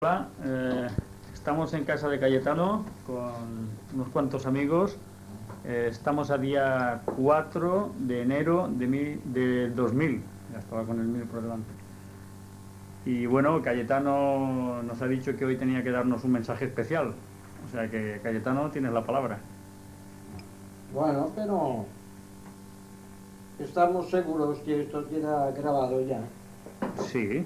Hola, estamos en casa de Cayetano con unos cuantos amigos. Estamos a día 4 de enero de 2000. Ya estaba con el 1000 por delante. Y bueno, Cayetano nos ha dicho que hoy tenía que darnos un mensaje especial. O sea que, Cayetano, tienes la palabra. Bueno, pero estamos seguros que esto queda grabado ya. Sí,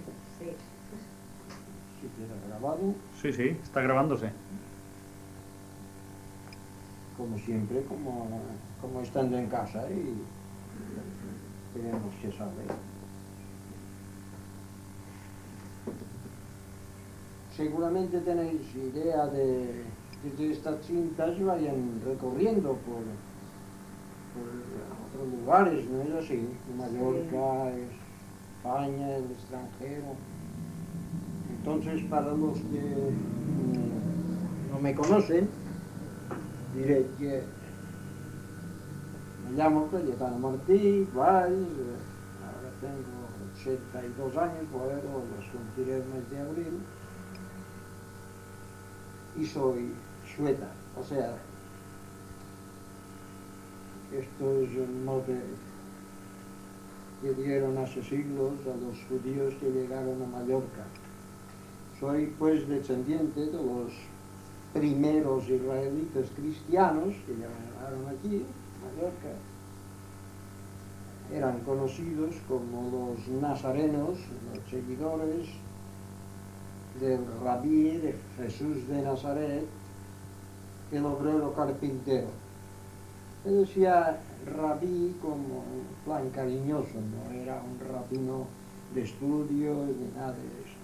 Si queda grabado, sí, está grabándose. como siempre, como estando en casa y tenemos que saber. Seguramente tenéis idea de que estas cintas vayan recorriendo por otros lugares, ¿no es así? Mallorca, España, el extranjero. Entonces, para los que no me conocen, diré que me llamo Cayetano Martí Valls, ahora tengo 82 años, bueno, los cumpliré el mes de abril, y soy sueta, o sea, esto es un mote que dieron hace siglos a los judíos que llegaron a Mallorca. Soy pues descendiente de los primeros israelitas cristianos que llegaron aquí, a Mallorca. Eran conocidos como los nazarenos, los seguidores del rabí de Jesús de Nazaret, el obrero carpintero. Se decía rabí como un plan cariñoso, no era un rabino de estudio ni nada de eso.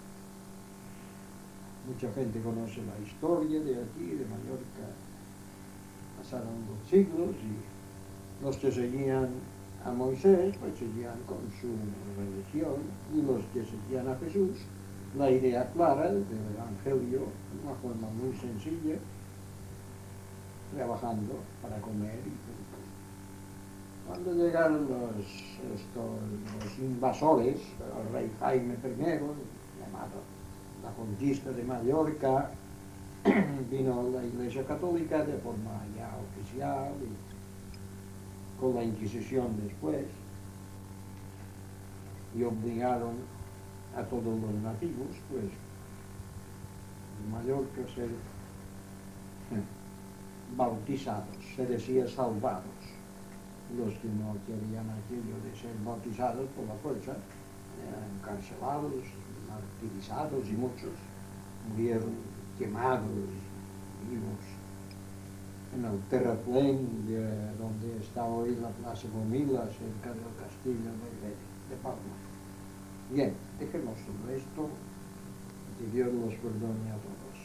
Mucha gente conoce la historia de aquí, de Mallorca. Pasaron los siglos y los que seguían a Moisés pues seguían con su religión, y los que seguían a Jesús la idea clara del Evangelio de una forma muy sencilla, trabajando para comer y punto. Cuando llegaron los invasores, el rey Jaime I, llamado la conquista de Mallorca, vino la Iglesia Católica de forma ya oficial y con la Inquisición después, y obligaron a todos los nativos, pues, en Mallorca a ser bautizados, se decía salvados. Los que no querían aquello de ser bautizados por la fuerza eran encarcelados, martirizados, y muchos murieron quemados vivos en el terraplén donde está hoy la Plaza Gomila, cerca del castillo de Palma. Bien, dejemos todo esto, que Dios los perdone a todos.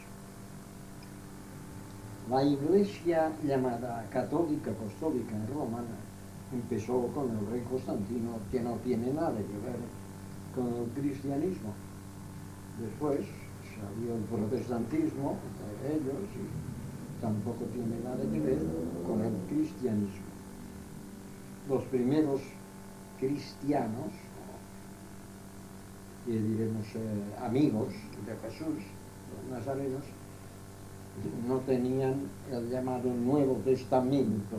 La Iglesia llamada Católica Apostólica Romana empezó con el rey Constantino, que no tiene nada que ver con el cristianismo. Después salió el protestantismo de ellos y tampoco tiene nada que ver con el cristianismo. Los primeros cristianos, que diremos amigos de Jesús, los nazarenos, no tenían el llamado Nuevo Testamento,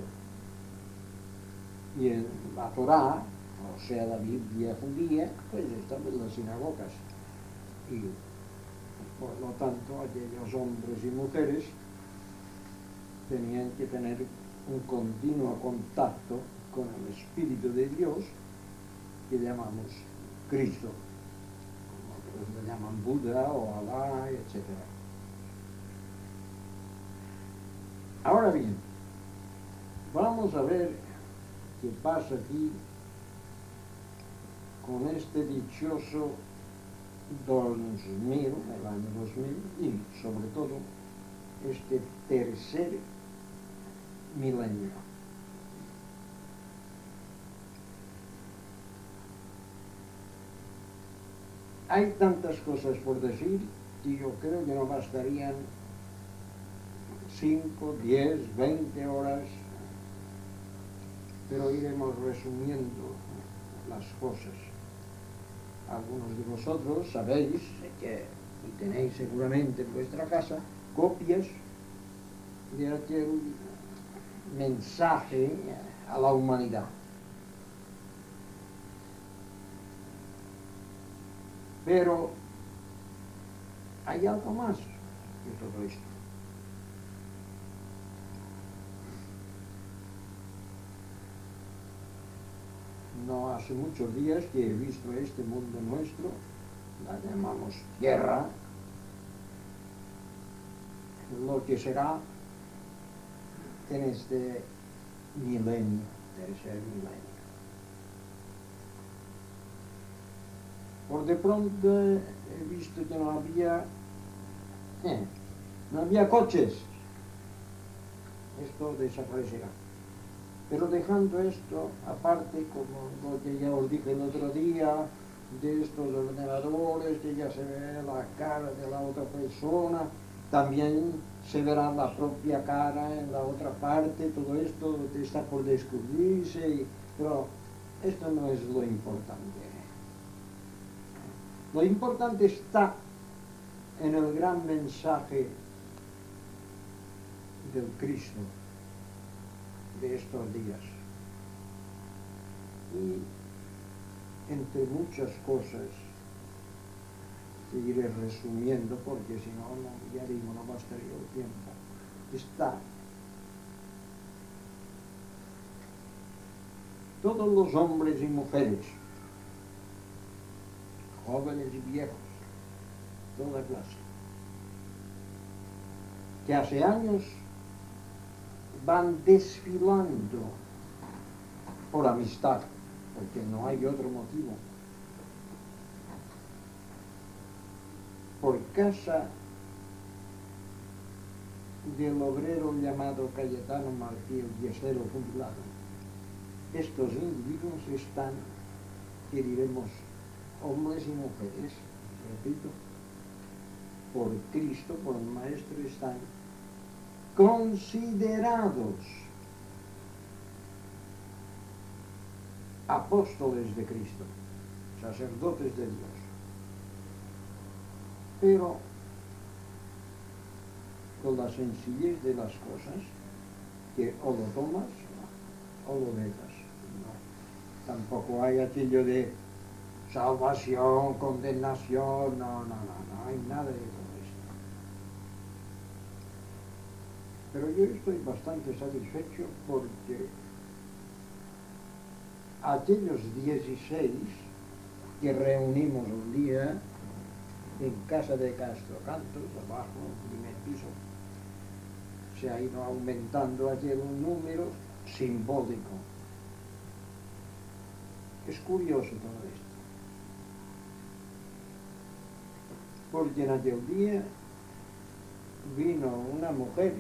y la Torá, o sea la Biblia judía, pues estaba en las sinagogas, y por lo tanto aquellos hombres y mujeres tenían que tener un continuo contacto con el Espíritu de Dios, que llamamos Cristo, como otros le llaman Buda o Alá, etc. Ahora bien, vamos a ver qué pasa aquí con este dichoso 2000, el año 2000, y sobre todo este tercer milenio. Hay tantas cosas por decir y yo creo que no bastarían 5, 10, 20 horas, pero iremos resumiendo las cosas. Algunos de vosotros sabéis que y tenéis seguramente en vuestra casa copias de aquel mensaje a la humanidad. Pero hay algo más que todo esto. No hace muchos días que he visto este mundo nuestro, la llamamos Tierra, lo que será en este milenio, tercer milenio. Por de pronto he visto que no había coches. Esto desaparecerá. Pero dejando esto aparte, como lo que ya os dije el otro día, de estos ordenadores, que ya se ve la cara de la otra persona, también se verá la propia cara en la otra parte, todo esto está por descubrirse, pero esto no es lo importante. Lo importante está en el gran mensaje del Cristo de estos días. Y entre muchas cosas, seguiré resumiendo porque si no, ya digo, no bastaría el tiempo, está todos los hombres y mujeres, jóvenes y viejos, toda clase, que hace años van desfilando por amistad, porque no hay otro motivo, por casa del obrero llamado Cayetano Martí, el yesero jubilado. Estos individuos están, que diremos, hombres y mujeres, repito, por Cristo, por el Maestro, están considerados apóstoles de Cristo, sacerdotes de Dios. Pero con la sencillez de las cosas, que o lo tomas o lo dejas. No. Tampoco hay aquello de salvación, condenación, no hay nada de todo esto. Pero yo estoy bastante satisfecho porque aquellos 16 que reunimos un día en casa de Castro Cantos, abajo, en el primer piso, se ha ido aumentando aquel número simbólico. Es curioso todo esto. Porque en aquel día vino una mujer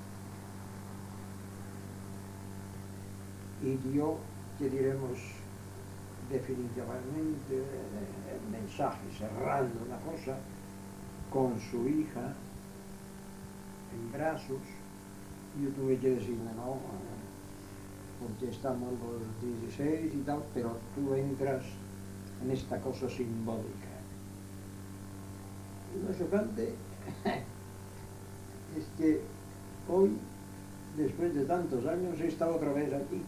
y dio, que diremos definitivamente, el mensaje, cerrando la cosa, con su hija en brazos. Yo tuve que decirle, no, porque estamos los 16 y tal, pero tú entras en esta cosa simbólica. Y lo chocante es que hoy, después de tantos años, he estado otra vez aquí.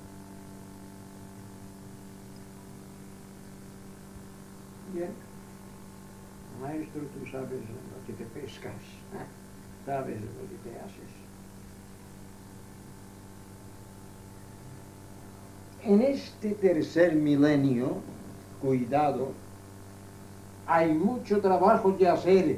Bien, maestro, tú sabes lo que te pescas, sabes lo que te haces. En este tercer milenio, cuidado, hay mucho trabajo que hacer,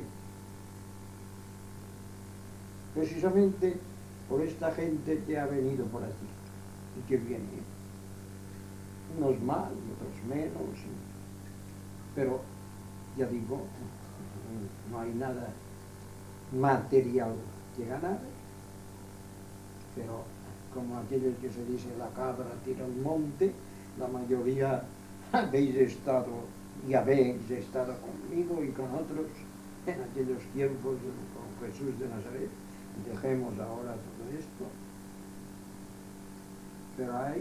precisamente por esta gente que ha venido por aquí y que viene, unos más y otros menos, pero ya digo, no hay nada material que ganar, pero como aquello que se dice, la cabra tira al monte, la mayoría habéis estado conmigo y con otros en aquellos tiempos con Jesús de Nazaret. Dejemos ahora todo esto, pero hay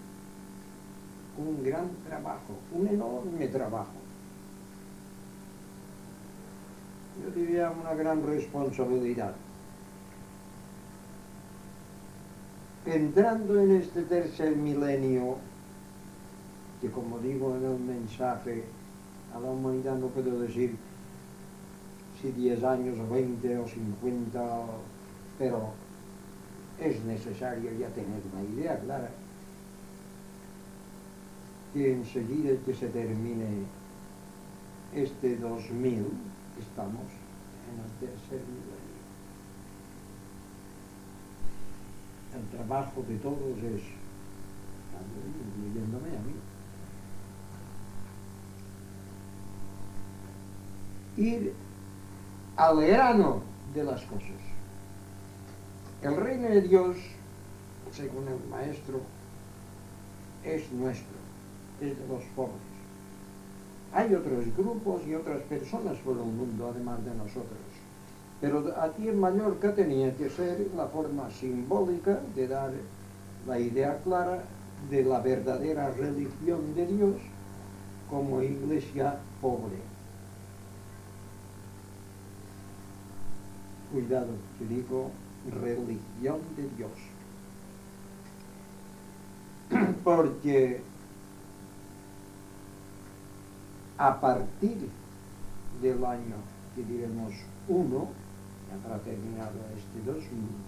un gran trabajo, un enorme trabajo. yo diría una gran responsabilidad. Entrando en este tercer milenio, que como digo en el mensaje, a la humanidad no puedo decir si 10 años o 20 o 50, pero es necesario ya tener una idea clara que enseguida que se termine este 2000, estamos en el tercer milenio. El trabajo de todos es, incluyéndome a mí, ir al grano de las cosas. El reino de Dios, según el maestro, es nuestro, es de los pobres. Hay otros grupos y otras personas por el mundo, además de nosotros. Pero aquí en Mallorca tenía que ser la forma simbólica de dar la idea clara de la verdadera religión de Dios como iglesia pobre. Cuidado, que digo religión de Dios. Porque a partir del año, que diremos 1, ya habrá terminado este 2000,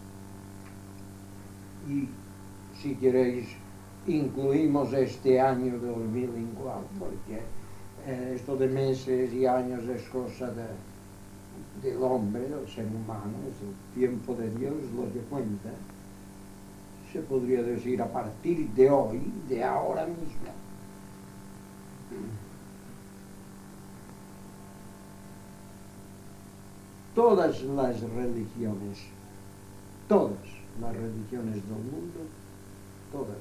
y si queréis incluimos este año 2000 igual, porque esto de meses y años es cosa del hombre, del ser humano, es el tiempo de Dios lo que cuenta. Se podría decir a partir de hoy, de ahora mismo. Todas las religiones del mundo, todas,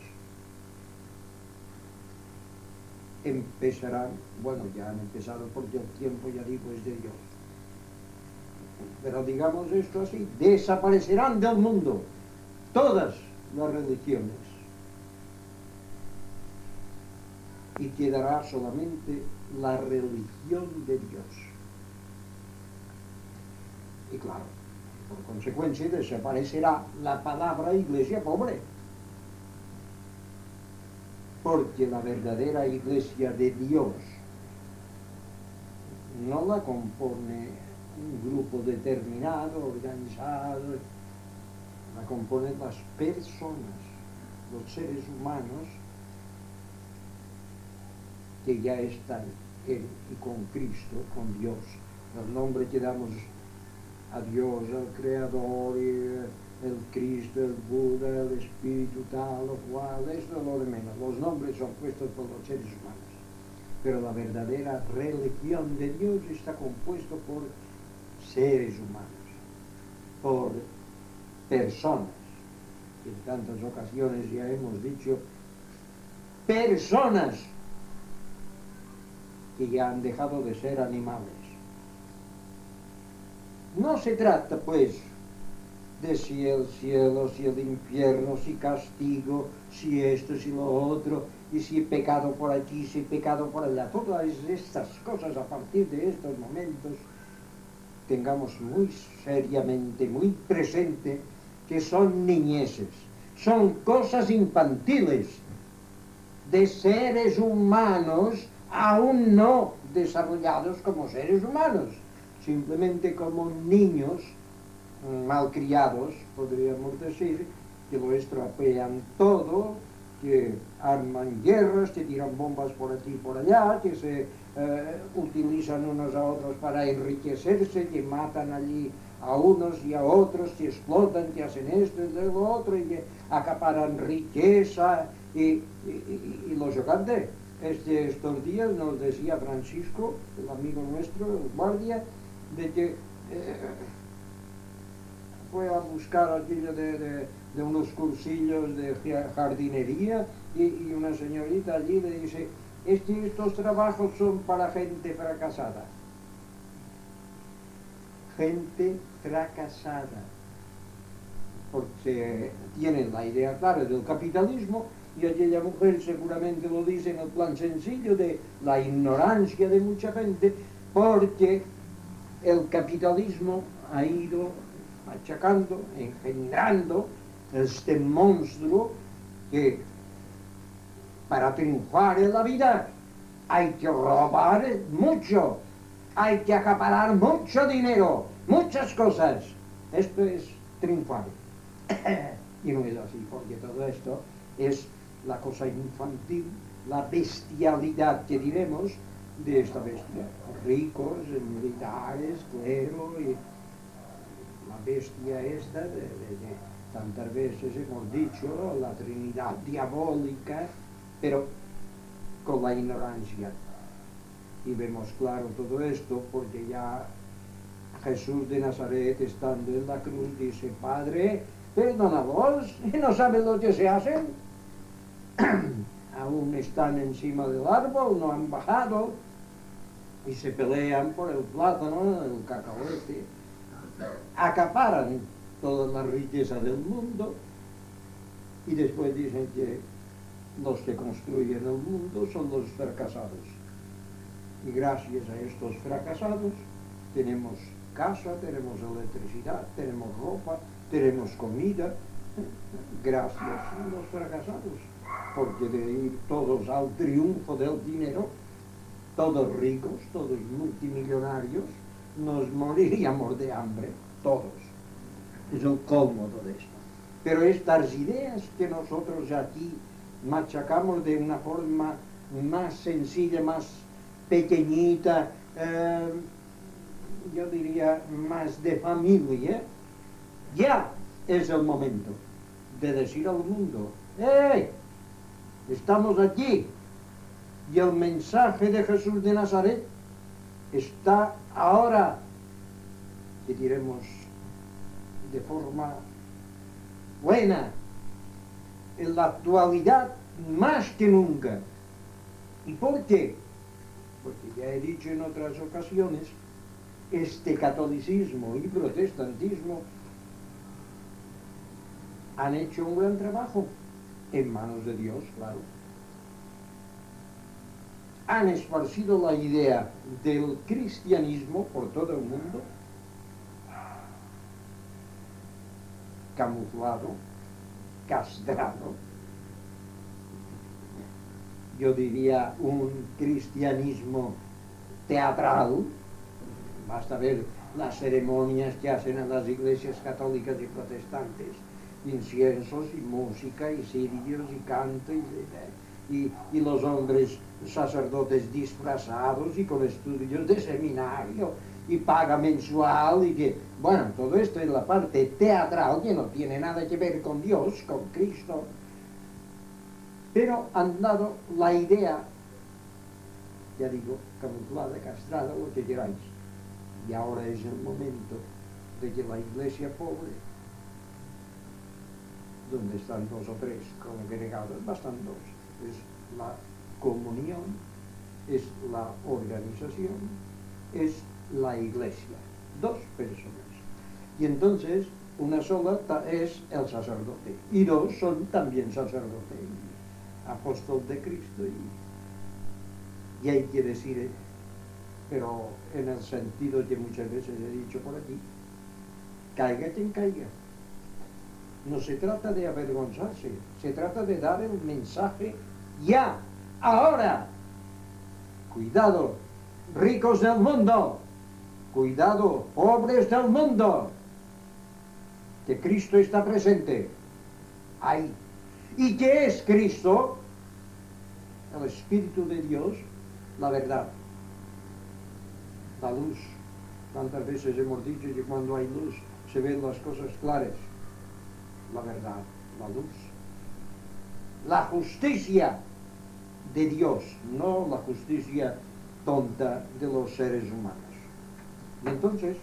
empezarán, bueno, ya han empezado porque el tiempo, ya digo, es de Dios. Pero digamos esto así, desaparecerán del mundo todas las religiones y quedará solamente la religión de Dios. Y claro, por consecuencia desaparecerá la palabra iglesia pobre, porque la verdadera iglesia de Dios no la compone un grupo determinado, organizado, la componen las personas, los seres humanos que ya están en y con Cristo, con Dios. El nombre que damos a Dios, el Creador, el Cristo, el Buda, el Espíritu tal o cual, esto es lo de menos. Los nombres son puestos por los seres humanos. Pero la verdadera religión de Dios está compuesta por seres humanos, por personas. En tantas ocasiones ya hemos dicho, personas que ya han dejado de ser animales. No se trata, pues, de si el cielo, si el infierno, si castigo, si esto, si lo otro, y si pecado por aquí, si pecado por allá. Todas estas cosas, a partir de estos momentos, tengamos muy seriamente, muy presente, que son niñeces, son cosas infantiles, de seres humanos aún no desarrollados como seres humanos, simplemente como niños malcriados, podríamos decir, que lo estropean todo, que arman guerras, que tiran bombas por aquí y por allá, que se utilizan unos a otros para enriquecerse, que matan allí a unos y a otros, que explotan, que hacen esto y lo otro, y que acaparan riqueza, y lo chocante. Estos días nos decía Francisco, el amigo nuestro, el guardia, de que fue a buscar aquello de unos cursillos de jardinería y una señorita allí le dice, estos trabajos son para gente fracasada. Gente fracasada. Porque tienen la idea clara del capitalismo y aquella mujer seguramente lo dice en el plan sencillo de la ignorancia de mucha gente, porque el capitalismo ha ido machacando, engendrando este monstruo que para triunfar en la vida hay que robar mucho, hay que acaparar mucho dinero, muchas cosas. Esto es triunfar. Y no es así, porque todo esto es la cosa infantil, la bestialidad que diremos de esta bestia. Ricos, militares, clero, y la bestia esta de tantas veces hemos dicho, la Trinidad diabólica, pero con la ignorancia. Y vemos claro todo esto porque ya Jesús de Nazaret, estando en la cruz, dice: Padre, perdónalos, no saben lo que se hacen. Aún están encima del árbol, no han bajado, y se pelean por el plátano, el cacahuete, acaparan toda la riqueza del mundo, y después dicen que los que construyen el mundo son los fracasados. Y gracias a estos fracasados tenemos casa, tenemos electricidad, tenemos ropa, tenemos comida. Gracias a los fracasados, porque de ir todos al triunfo del dinero, todos ricos, todos multimillonarios, nos moriríamos de hambre, todos. Es el colmo de esto. Pero estas ideas que nosotros aquí machacamos de una forma más sencilla, más pequeñita, yo diría más de familia, ya es el momento de decir al mundo: ¡hey! Estamos aquí, y el mensaje de Jesús de Nazaret está ahora, que diremos de forma buena, en la actualidad más que nunca. ¿Y por qué? Porque ya he dicho en otras ocasiones, este catolicismo y protestantismo han hecho un gran trabajo, en manos de Dios, claro. Han esparcido la idea del cristianismo por todo el mundo, camuflado, castrado, yo diría un cristianismo teatral. Basta ver las ceremonias que hacen en las iglesias católicas y protestantes: inciensos y música y cirios y canto y los hombres sacerdotes disfrazados y con estudios de seminario y paga mensual, y que, bueno, todo esto es la parte teatral que no tiene nada que ver con Dios, con Cristo. Pero han dado la idea, ya digo, camuflada, castrada, lo que queráis. Y ahora es el momento de que la iglesia pobre, donde están 2 o 3 congregados, bastan 2, es la comunión, es la organización, es la iglesia, 2 personas. Y entonces una sola es el sacerdote, y 2 son también sacerdote y apóstol de Cristo, y hay que decir, pero en el sentido que muchas veces he dicho por aquí: caiga quien caiga. No se trata de avergonzarse, se trata de dar el mensaje ya, ahora. Cuidado, ricos del mundo, cuidado, pobres del mundo, que Cristo está presente ahí. ¿Y qué es Cristo? El Espíritu de Dios, la verdad, la luz. Tantas veces hemos dicho que cuando hay luz se ven las cosas claras. La verdad, la luz. La justicia de Dios, no la justicia tonta de los seres humanos. Y entonces,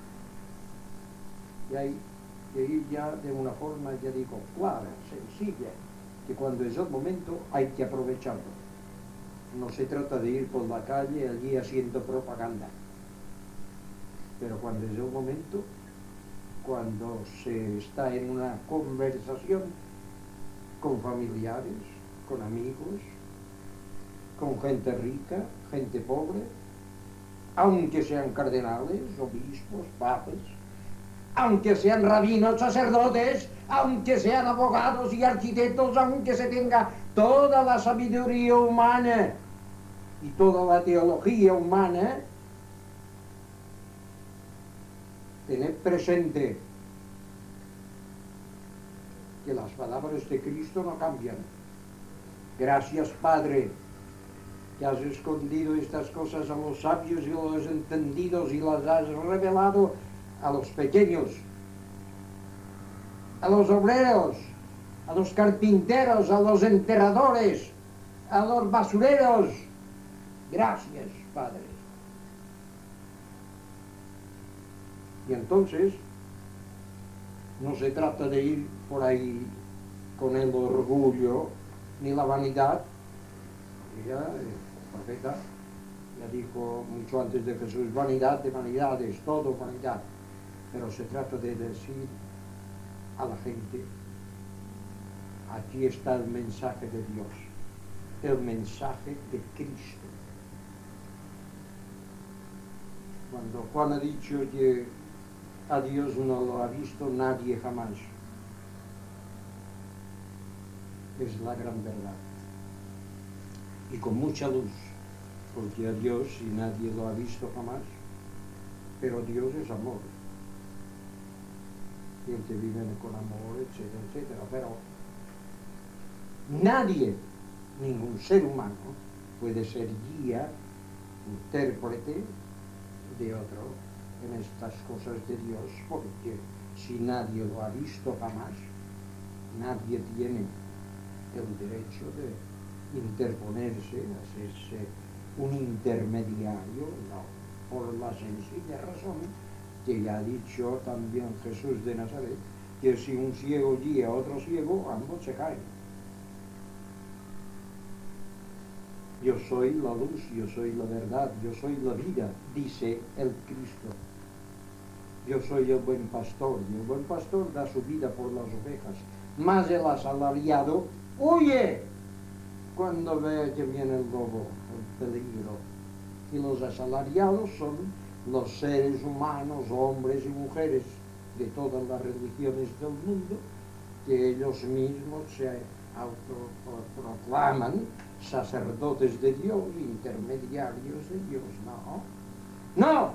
y hay que ir ya de una forma, ya digo, clara, sencilla, que cuando es el momento hay que aprovecharlo. No se trata de ir por la calle allí haciendo propaganda. Pero cuando es el momento, cuando se está en una conversación con familiares, con amigos, con gente rica, gente pobre, aunque sean cardenales, obispos, papas, aunque sean rabinos, sacerdotes, aunque sean abogados y arquitectos, aunque se tenga toda la sabiduría humana y toda la teología humana, tened presente que las palabras de Cristo no cambian. Gracias, Padre, que has escondido estas cosas a los sabios y a los entendidos y las has revelado a los pequeños, a los obreros, a los carpinteros, a los enterradores, a los basureros. Gracias, Padre. Y entonces, no se trata de ir por ahí con el orgullo ni la vanidad. Ella, el profeta, ya dijo mucho antes de Jesús, vanidad de vanidades, todo vanidad. Pero se trata de decir a la gente, aquí está el mensaje de Dios, el mensaje de Cristo. Cuando Juan ha dicho que a Dios no lo ha visto nadie jamás, es la gran verdad. Y con mucha luz, porque a Dios si nadie lo ha visto jamás, pero Dios es amor. Y el que vive con amor, etcétera, etcétera. Pero nadie, ningún ser humano, puede ser guía, intérprete de otro en estas cosas de Dios, porque si nadie lo ha visto jamás, nadie tiene el derecho de interponerse, hacerse un intermediario, no, por la sencilla razón que ya ha dicho también Jesús de Nazaret, que si un ciego guía a otro ciego, ambos se caen. Yo soy la luz, yo soy la verdad, yo soy la vida, dice el Cristo. Yo soy el buen pastor, y el buen pastor da su vida por las ovejas. Mas el asalariado huye cuando ve que viene el lobo, el peligro. Y los asalariados son los seres humanos, hombres y mujeres de todas las religiones del mundo, que ellos mismos se autoproclaman sacerdotes de Dios, intermediarios de Dios. No, no,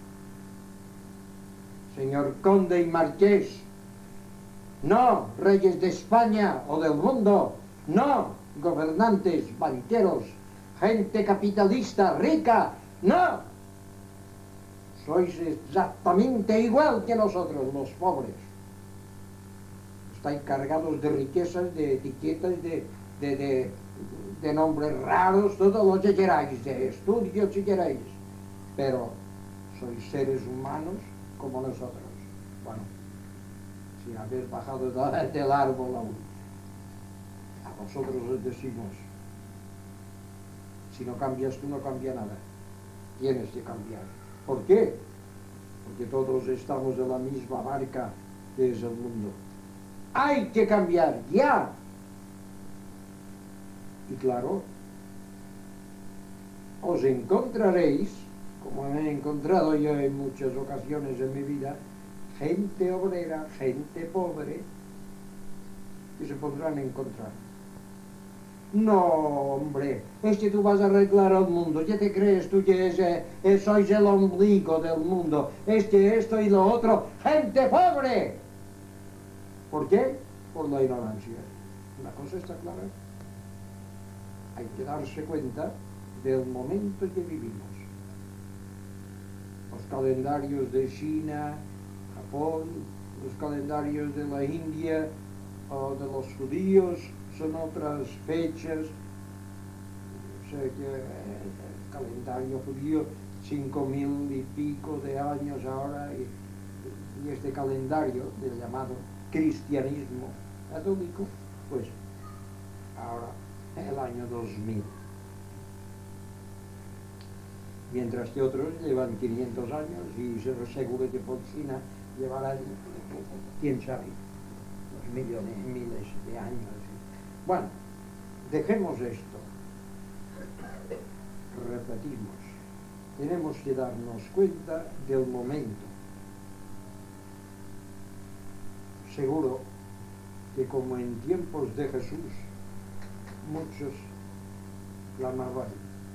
señor conde y marqués, no, reyes de España o del mundo, no, gobernantes, banqueros, gente capitalista, rica, no. Sois exactamente igual que nosotros, los pobres. Estáis cargados de riquezas, de etiquetas, de nombres raros, todo lo que queráis, de estudios si queráis. Pero sois seres humanos como nosotros. Bueno, sin haber bajado del árbol aún. A vosotros os decimos, si no cambias tú, no cambia nada. Tienes que cambiar. ¿Por qué? Porque todos estamos en la misma barca que es el mundo. Hay que cambiar, ya. Y claro, os encontraréis, como me he encontrado yo en muchas ocasiones en mi vida, gente obrera, gente pobre, que se pondrán a encontrar. No, hombre, es que tú vas a arreglar el mundo. ¿Qué te crees tú que sois el ombligo del mundo? Es que esto y lo otro, gente pobre. ¿Por qué? Por la ignorancia. Una cosa está clara. Hay que darse cuenta del momento en que vivimos. Los calendarios de China, Japón, los calendarios de la India o de los judíos son otras fechas. O sea que el calendario judío, 5.000 y pico de años ahora, y este calendario del llamado cristianismo católico, pues ahora el año 2000. Mientras que otros llevan 500 años y seguro que por China llevarán, quién sabe, los millones, miles de años. Bueno, dejemos esto. Repetimos. tenemos que darnos cuenta del momento. Seguro que como en tiempos de Jesús, muchos clamaban.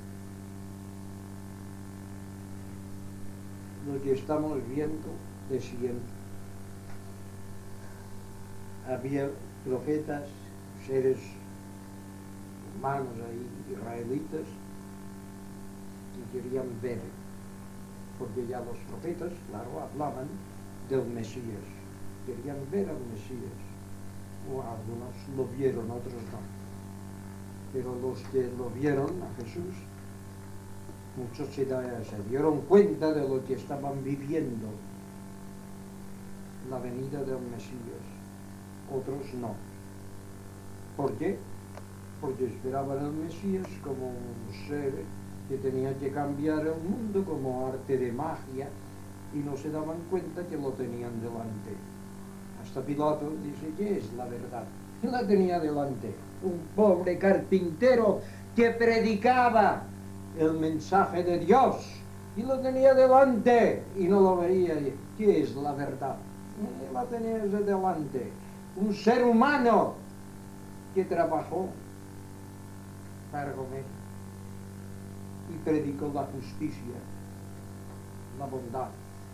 Lo que estamos viendo de siempre. Había profetas, seres humanos ahí, israelitas, que querían ver, porque ya los profetas, claro, hablaban del Mesías, querían ver al Mesías. O algunos lo vieron, otros no. Pero los que lo vieron a Jesús, muchos se dieron cuenta de lo que estaban viviendo, la venida del Mesías, otros no. ¿Por qué? Porque esperaban al Mesías como un ser que tenía que cambiar el mundo como arte de magia y no se daban cuenta que lo tenían delante. Hasta Pilato dice, ¿qué es la verdad? Y la tenía delante. Un pobre carpintero que predicaba el mensaje de Dios y lo tenía delante y no lo veía. ¿Qué es la verdad? Y la tenía delante. Un ser humano que trabajó para comer y predicó la justicia, la bondad,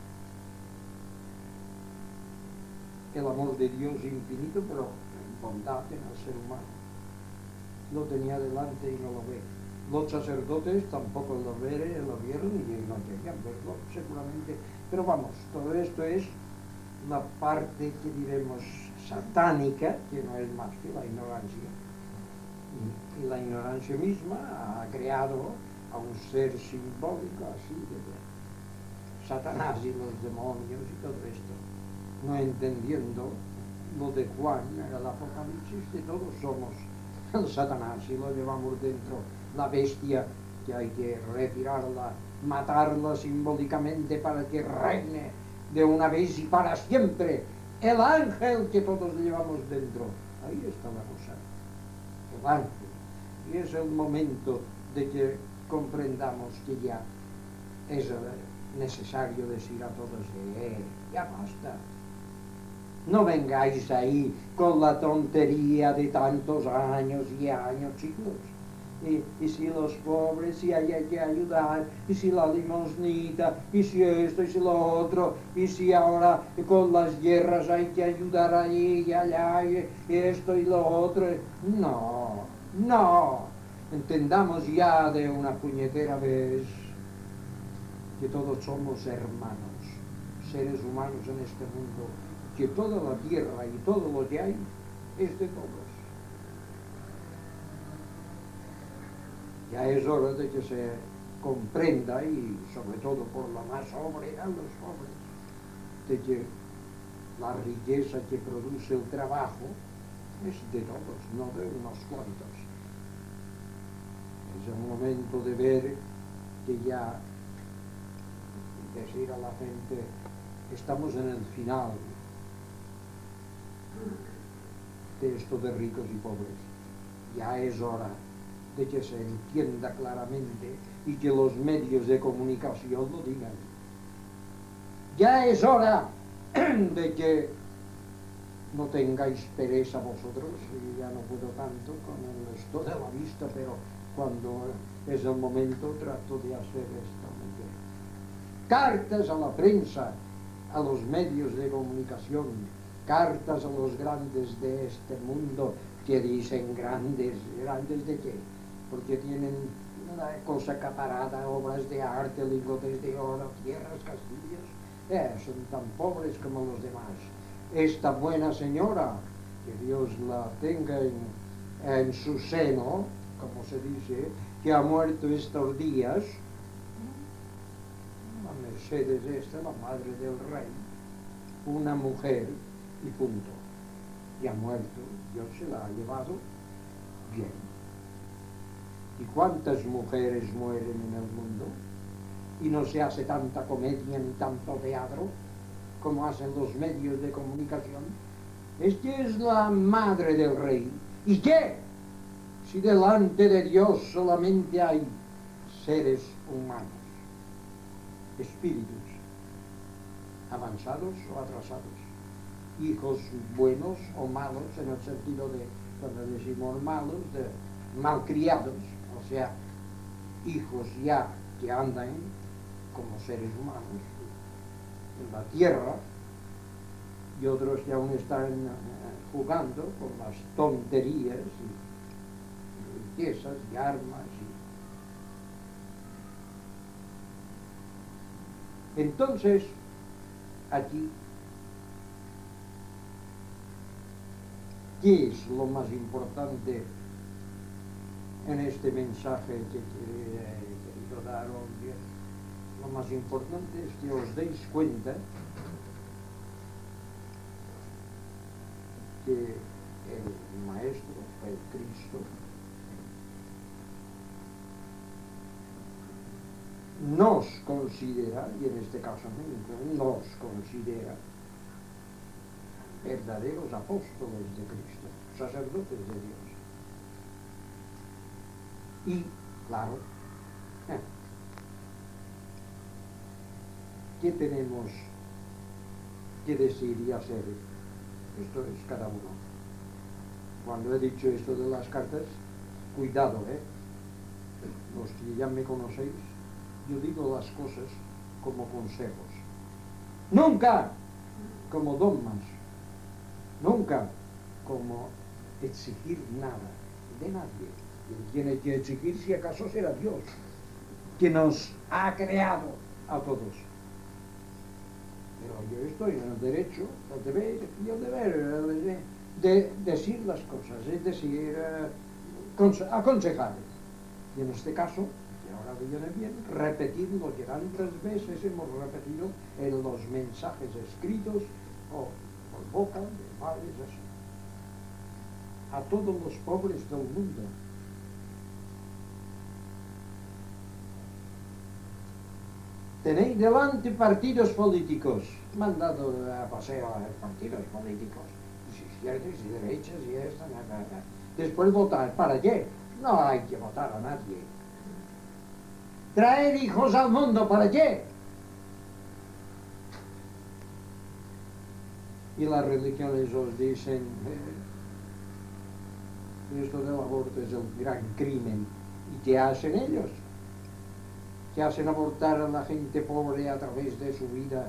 el amor de Dios infinito, pero bondad en el ser humano. Lo tenía delante y no lo ve. Los sacerdotes tampoco lo vieron y no querían verlo, seguramente. Pero vamos, todo esto es la parte que diremos satánica, que no es más que la ignorancia. Y la ignorancia misma ha creado a un ser simbólico así de Satanás y los demonios y todo esto, no entendiendo lo de Juan, el Apocalipsis, que todos somos el Satanás y lo llevamos dentro, la bestia que hay que retirarla, matarla simbólicamente para que reine de una vez y para siempre, el ángel que todos llevamos dentro. Ahí está la cosa, el ángel. Y es el momento de que comprendamos que ya es necesario decir a todos, ya basta. No vengáis ahí con la tontería de tantos años y años, chicos. Y si los pobres, si hay que ayudar, y si la limosnita, y si esto, y si lo otro, y si ahora con las guerras hay que ayudar allí y allá, y esto y lo otro. No, no. Entendamos ya de una puñetera vez que todos somos hermanos, seres humanos en este mundo, que toda la tierra y todo lo que hay es de todos. Ya es hora de que se comprenda, y sobre todo por la más obrera, los pobres, de que la riqueza que produce el trabajo es de todos, no de unos cuantos. Es el momento de ver que ya decir a la gente, estamos en el final de esto de ricos y pobres. Ya es hora de que se entienda claramente y que los medios de comunicación lo digan. Ya es hora de que no tengáis pereza vosotros, y ya no puedo tanto con esto de la vista, pero cuando es el momento trato de hacer esto. Cartas a la prensa, a los medios de comunicación, cartas a los grandes de este mundo, que dicen grandes, ¿grandes de qué? Porque tienen una cosa acaparada, obras de arte, lingotes de oro, tierras, castillos, son tan pobres como los demás. Esta buena señora, que Dios la tenga en su seno, como se dice, que ha muerto estos días, la Mercedes esta, la madre del rey, una mujer y punto, y ha muerto, Dios se la ha llevado bien. ¿Y cuántas mujeres mueren en el mundo? Y no se hace tanta comedia ni tanto teatro como hacen los medios de comunicación. Es que es la madre del rey. ¿Y qué? Si delante de Dios solamente hay seres humanos, espíritus, avanzados o atrasados, hijos buenos o malos, en el sentido de, cuando decimos malos, de malcriados, o sea, hijos ya que andan como seres humanos en la tierra, y otros que aún están jugando con las tonterías y riquezas y armas. Entonces, aquí, ¿qué es lo más importante en este mensaje que he querido dar hoy? Lo más importante es que os deis cuenta que el Maestro, el Cristo, nos considera, y en este caso nos considera verdaderos apóstoles de Cristo, sacerdotes de Dios. Y, claro, ¿qué tenemos que decir y hacer? Esto es cada uno. Cuando he dicho esto de las cartas, cuidado, los que ya me conocéis, yo digo las cosas como consejos, nunca como dogmas, nunca como exigir nada de nadie. Quien tiene que exigir, si acaso, será Dios, que nos ha creado a todos. Pero yo estoy en el derecho, el deber y el deber de decir las cosas, es decir, aconsejar. Y en este caso, que ahora viene bien, repetir lo que tantas veces hemos repetido en los mensajes escritos o por boca de padres así. A todos los pobres del mundo. Tenéis delante partidos políticos, mandado a paseo a los partidos políticos, izquierdas y derechas y esta, después votar, ¿para qué? No hay que votar a nadie. Traer hijos al mundo, ¿para qué? Y las religiones os dicen, esto del aborto es el gran crimen. ¿Y qué hacen ellos? Que hacen abortar a la gente pobre a través de su vida,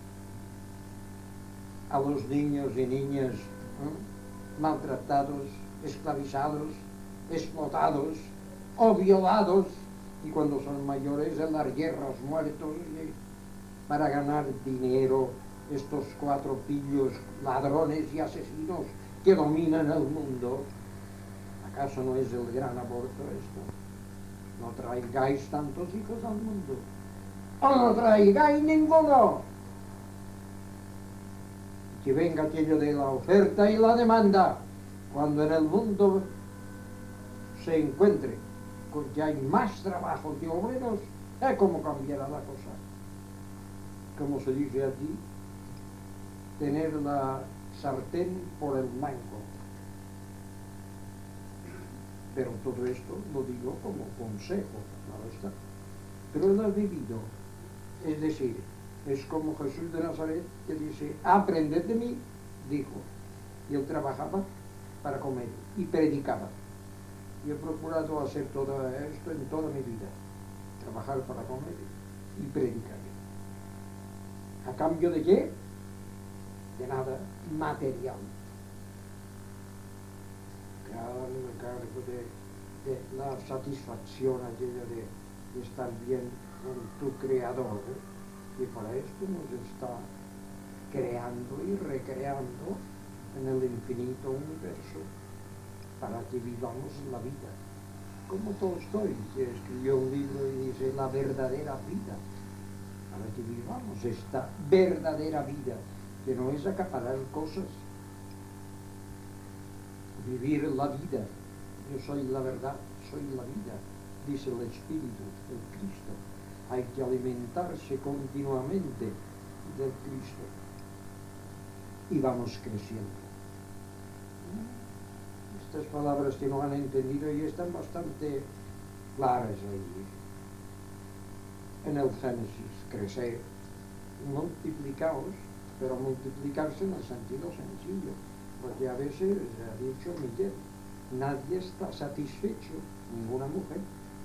a los niños y niñas maltratados, esclavizados, explotados o violados, y cuando son mayores en las guerras muertos para ganar dinero, estos cuatro pillos ladrones y asesinos que dominan el mundo. ¿Acaso no es el gran aborto esto? No traigáis tantos hijos al mundo, o no traigáis ninguno. Que venga aquello de la oferta y la demanda, cuando en el mundo se encuentre con que hay más trabajo que obreros, ¿cómo cambiará la cosa? Como se dice aquí, tener la sartén por el mango. Pero todo esto lo digo como consejo, ¿no está? Pero lo he vivido. Es decir, es como Jesús de Nazaret, que dice, aprended de mí, dijo. Y él trabajaba para comer y predicaba. Y he procurado hacer todo esto en toda mi vida. Trabajar para comer y predicar. ¿A cambio de qué? De nada material. Cargo de la satisfacción aquella de estar bien con tu creador, y para esto nos está creando y recreando en el infinito universo para que vivamos la vida como Tolstoy, que escribió un libro y dice la verdadera vida, para que vivamos esta verdadera vida, que no es acaparar cosas. Vivir la vida. Yo soy la verdad, soy la vida, dice el Espíritu, el Cristo. Hay que alimentarse continuamente del Cristo y vamos creciendo. Estas palabras que no han entendido y están bastante claras ahí. en el Génesis, crecer, multiplicaos, pero multiplicarse en el sentido sencillo, porque a veces ha dicho Miguel, nadie está satisfecho, ninguna mujer,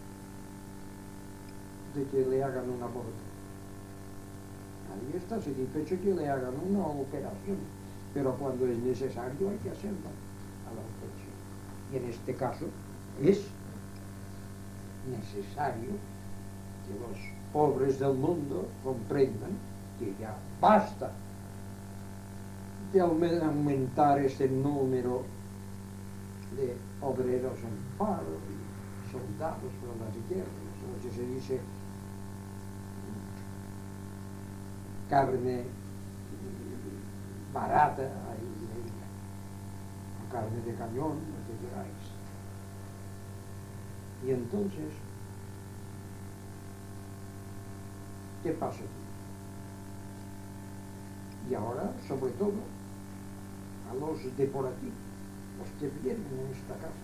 de que le hagan un aborto. Nadie está satisfecho que le hagan una operación, pero cuando es necesario hay que hacerla a la operación. Y en este caso es necesario que los pobres del mundo comprendan que ya basta de aumentar ese número de obreros en paro y soldados por las guerras, lo que se dice carne barata, carne de cañón, lo que queráis. Y entonces, ¿qué pasa aquí? Y ahora, sobre todo, a los de por aquí, los que vienen en esta casa.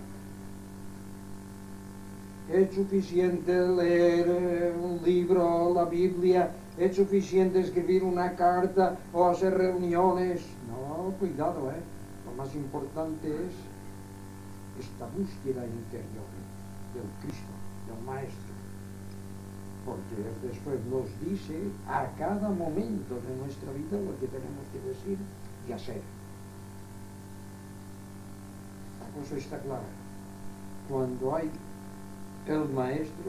¿Es suficiente leer un libro, la Biblia? ¿Es suficiente escribir una carta o hacer reuniones? No, cuidado, Lo más importante es esta búsqueda interior del Cristo, del Maestro. Porque Él después nos dice a cada momento de nuestra vida lo que tenemos que decir y hacer. La cosa está clara. Cuando hay el maestro,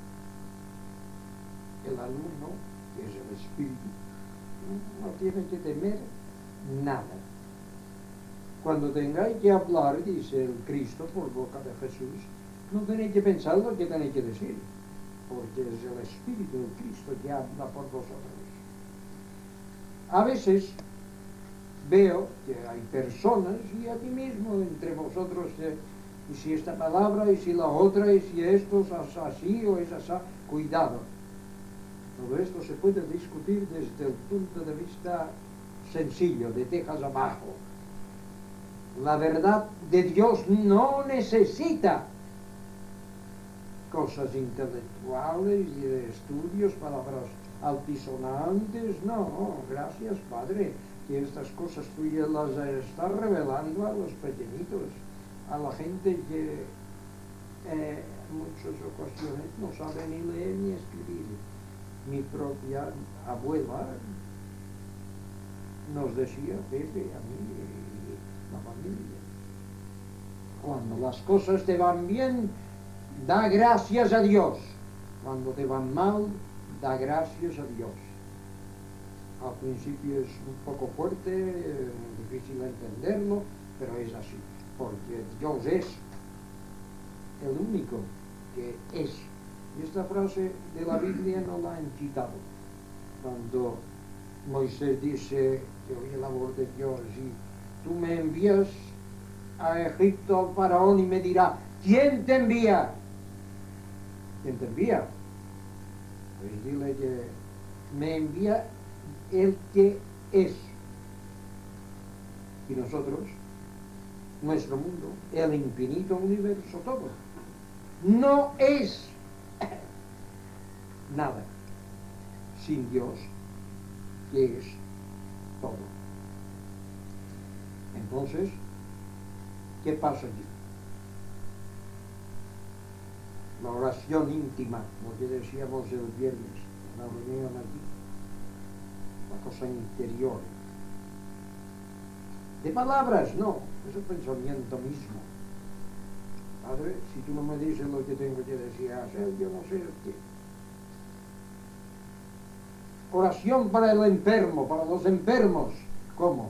el alumno, que es el espíritu, no tiene que temer nada. Cuando tengáis que hablar, dice el Cristo por boca de Jesús, no tenéis que pensar lo que tenéis que decir, porque es el Espíritu del Cristo que habla por vosotros. A veces veo que hay personas, y a ti mismo, entre vosotros, y si esta palabra, y si la otra, y si esto es así o es así, cuidado. Todo esto se puede discutir desde el punto de vista sencillo, de tejas abajo. La verdad de Dios no necesita cosas intelectuales y de estudios, palabras altisonantes. No, gracias, Padre, que estas cosas tuyas las estás revelando a los pequeñitos, a la gente que en muchas ocasiones no sabe ni leer ni escribir. Mi propia abuela nos decía, Pepe, a mí y la familia, cuando las cosas te van bien, da gracias a Dios. Cuando te van mal, da gracias a Dios. Al principio es un poco fuerte, difícil entenderlo, pero es así, porque Dios es el único que es. Y esta frase de la Biblia no la han quitado. Cuando Moisés dice, que oye la voz de Dios, y tú me envías a Egipto al faraón y me dirá, ¿quién te envía? ¿Quién te envía? Pues dile que me envía el que es. Y nosotros, nuestro mundo, el infinito universo, todo, no es nada sin Dios, que es todo. Entonces, ¿qué pasa allí? La oración íntima, lo que decíamos el viernes, la reunión aquí, la cosa interior. De palabras, no, es el pensamiento mismo. Padre, si tú no me dices lo que tengo que decir, hacer, yo no sé qué. Oración para el enfermo, para los enfermos. ¿Cómo?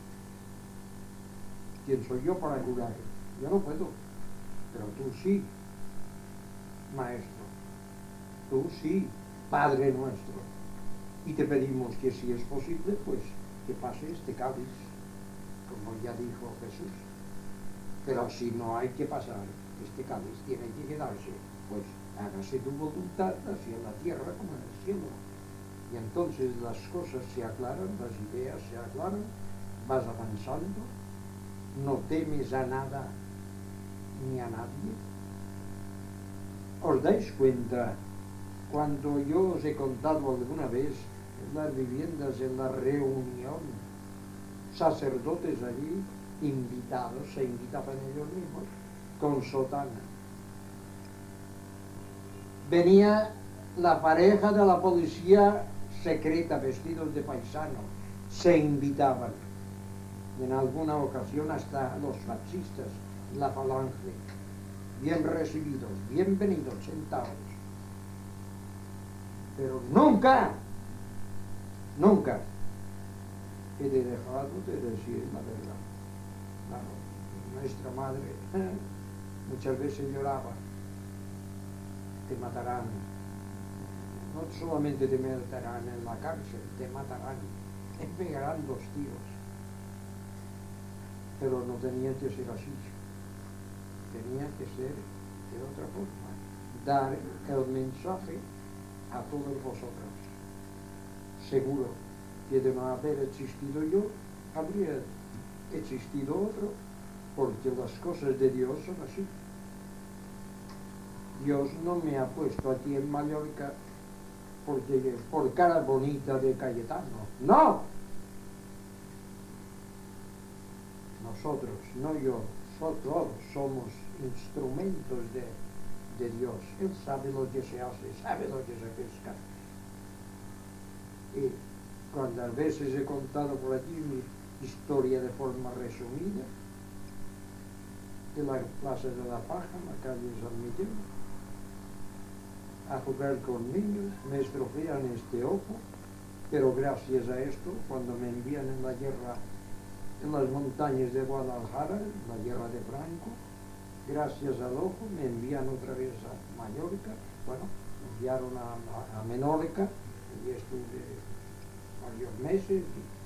¿Quién soy yo para curar? Yo no puedo, pero tú sí, Maestro. Tú sí, Padre nuestro. Y te pedimos que si es posible, pues que pase este cáliz, como ya dijo Jesús. Pero si no hay que pasar este cáliz, tiene que quedarse, pues hágase tu voluntad, así en la tierra como en el cielo. Y entonces las cosas se aclaran, las ideas se aclaran, vas avanzando, no temes a nada ni a nadie. ¿Os dais cuenta cuando yo os he contado alguna vez en las viviendas, en la reunión, sacerdotes allí, invitados, se invitaban ellos mismos, con sotana. Venía la pareja de la policía secreta, vestidos de paisano, se invitaban. En alguna ocasión hasta los fascistas, la falange, bien recibidos, bienvenidos, sentados. Pero nunca he dejado de decir la verdad. Claro, nuestra madre muchas veces lloraba: te matarán. No solamente te matarán en la cárcel, te matarán, te pegarán los tiros. Pero no tenía que ser así. Tenía que ser de otra forma. Dar el mensaje a todos vosotros. Seguro que de no haber existido yo, habría existido otro, porque las cosas de Dios son así. Dios no me ha puesto aquí en Mallorca porque por cara bonita de Cayetano. ¡No! Nosotros, no yo, todos somos instrumentos de Dios. Él sabe lo que se hace, sabe lo que se pesca. Y cuantas veces he contado por aquí mi historia de forma resumida, de la Plaza de la Paja, en la calle San Miguel, a jugar con niños, me estropean este ojo, pero gracias a esto, cuando me envían en la guerra en las montañas de Guadalajara, la guerra de Franco, gracias al ojo me envían otra vez a Mallorca. Bueno, me enviaron a Menorca, y estuve varios meses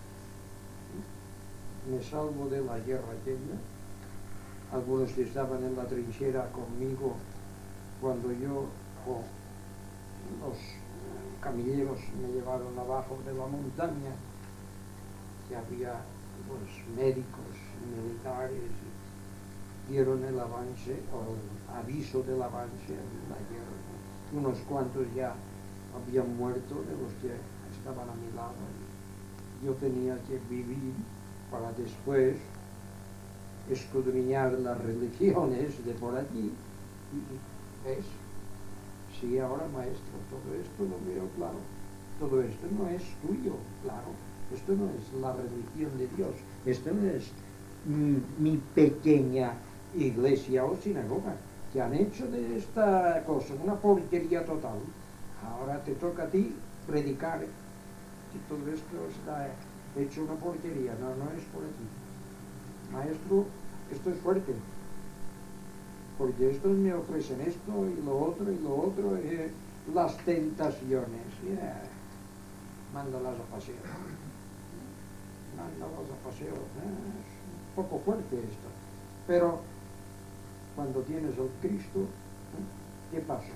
y me salvo de la guerra aquella. Algunos que estaban en la trinchera conmigo cuando yo, los camilleros me llevaron abajo de la montaña, que había médicos, militares, y dieron el avance, o el aviso del avance en la guerra. Unos cuantos ya habían muerto de los que estaban a mi lado. Yo tenía que vivir para después escudriñar las religiones de por allí. Y ¿ves? Sí, ahora maestro, todo esto lo veo claro. Todo esto no es tuyo, claro. Esto no es la religión de Dios. Esto no es mi pequeña iglesia o sinagoga, que han hecho de esta cosa una porquería total. Ahora te toca a ti predicar que todo esto está hecho una porquería. No, no es por aquí. Maestro, esto es fuerte, porque estos me ofrecen esto y lo otro, las tentaciones. Mándalas a paseo. Mándalas a paseo. Es un poco fuerte esto. Pero cuando tienes al Cristo, ¿qué pasa?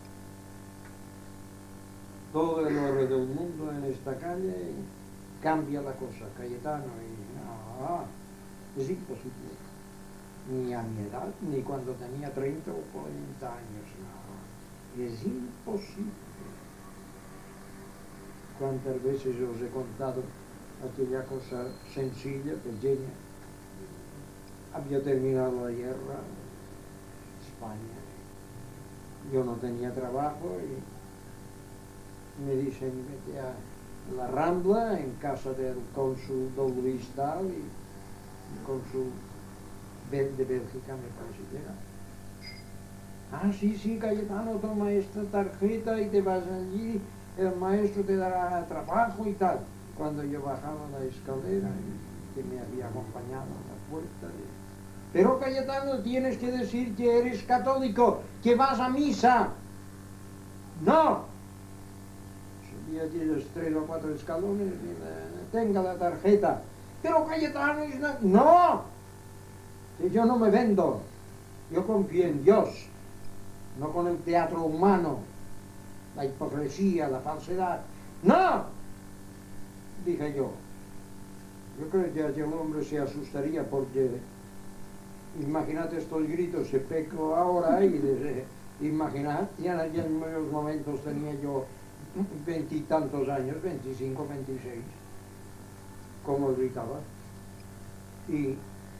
Todo el oro del mundo en esta calle cambia la cosa. Cayetano, es imposible. Ni a mi edad, ni cuando tenía 30 o 40 años. No, es imposible. ¿Cuántas veces os he contado aquella cosa sencilla, pequeña? Había terminado la guerra en España. Yo no tenía trabajo y me dicen: vete a la Rambla, en casa del cónsul don Luis Tal, y el cónsul de Bélgica, me parece que era. Ah, sí, Cayetano, toma esta tarjeta y te vas allí, el maestro te dará trabajo y tal. Cuando yo bajaba la escalera, que me había acompañado a la puerta, pero Cayetano, tienes que decir que eres católico, que vas a misa. No. Subí aquellos 3 o 4 escalones y tenga la tarjeta. Pero Cayetano, no. Que yo no me vendo. Yo confío en Dios, no con el teatro humano, la hipocresía, la falsedad. ¡No! Dije yo. Yo creo que aquel hombre se asustaría porque, imagínate estos gritos, se peco ahora y Imaginad, ya en aquellos momentos tenía yo 20 y tantos años, 25, 26, como gritaba. Y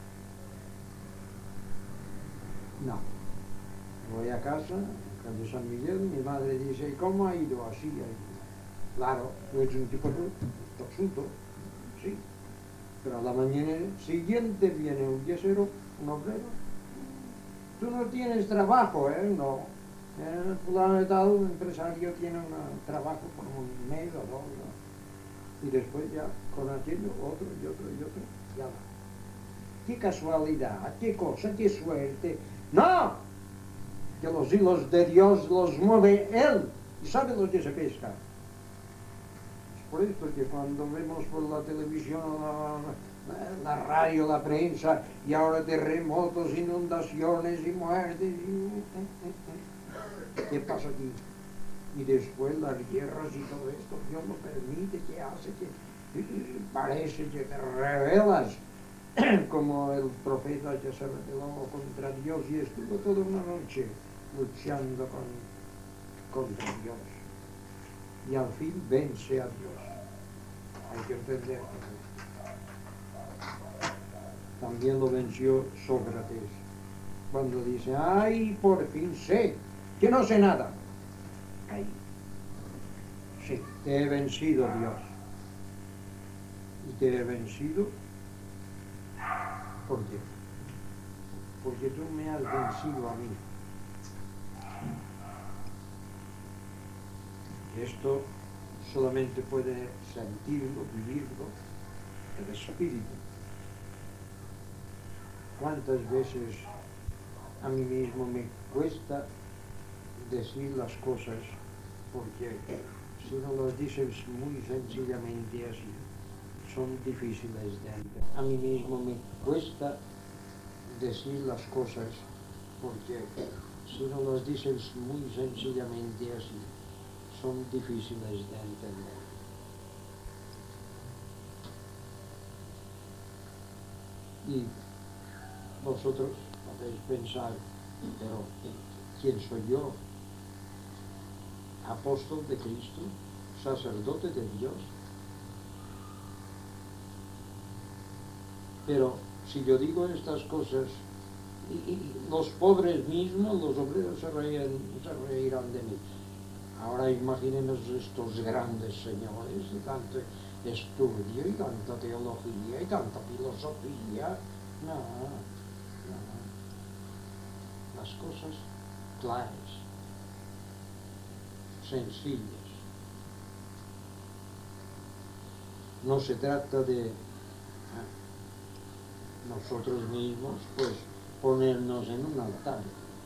no, voy a casa, de San Miguel, mi madre dice, ¿cómo ha ido así? Claro, no es un tipo tosudo, sí, pero a la mañana siguiente viene un yesero, un obrero. Tú no tienes trabajo, ¿eh? No. El fulano de tal, un empresario, tiene un trabajo por un mes o dos, ¿no? Y después ya con aquello, otro y otro y otro, ya va. Qué casualidad, qué cosa, qué suerte. ¡No! Que los hilos de Dios los mueve Él y sabe lo que se pesca. Es por esto que cuando vemos por la televisión, la radio, la prensa, y ahora terremotos, inundaciones y muertes, ¿qué pasa aquí? Y después las guerras y todo esto, Dios lo permite, que hace que parece que te rebelas, como el profeta que se rebeló contra Dios y estuvo toda una noche luchando contra Dios. Y al fin vence a Dios. Hay que entenderlo. También lo venció Sócrates, cuando dice, ¡ay, por fin sé que no sé nada! Ahí. Sí, te he vencido, Dios. Y te he vencido, ¿por qué? Porque tú me has vencido a mí. Esto solamente puede sentirlo, vivirlo, el espíritu. ¿Cuántas veces a mí mismo me cuesta decir las cosas? Porque si no las dices muy sencillamente así, son difíciles de entender. A mí mismo me cuesta decir las cosas porque si no las dices muy sencillamente así, son difíciles de entender. Y vosotros podéis pensar, pero ¿quién soy yo? Apóstol de Cristo, sacerdote de Dios. Pero si yo digo estas cosas, y los pobres mismos, los obreros se reirán de mí. Ahora imaginemos estos grandes señores y tanto estudio y tanta teología y tanta filosofía. No. Las cosas claras, sencillas. No se trata de nosotros mismos, pues, ponernos en un altar.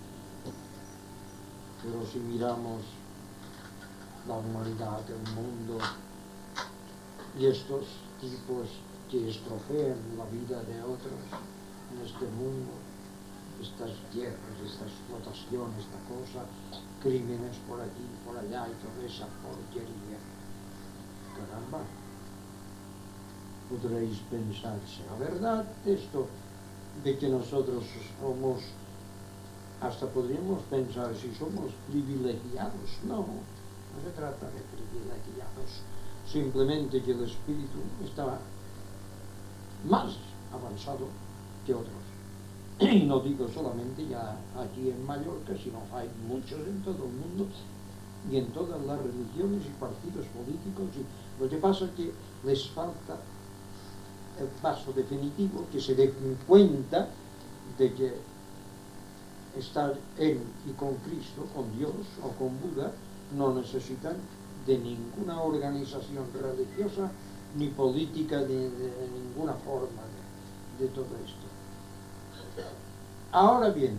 Pero si miramos la humanidad, el mundo, y estos tipos que estropean la vida de otros en este mundo, estas guerras, esta explotación, esta cosa, crímenes por aquí, por allá y toda esa porquería. Caramba, podréis pensar, ¿será verdad esto de que nosotros somos, hasta podríamos pensar si somos privilegiados? No se trata de privilegiados, simplemente que el espíritu está más avanzado que otros. Y no digo solamente ya aquí en Mallorca, sino hay muchos en todo el mundo y en todas las religiones y partidos políticos. Y lo que pasa es que les falta el paso definitivo, que se den cuenta de que estar en y con Cristo, con Dios o con Buda, no necesitan de ninguna organización religiosa ni política de ninguna forma de todo esto. Ahora bien,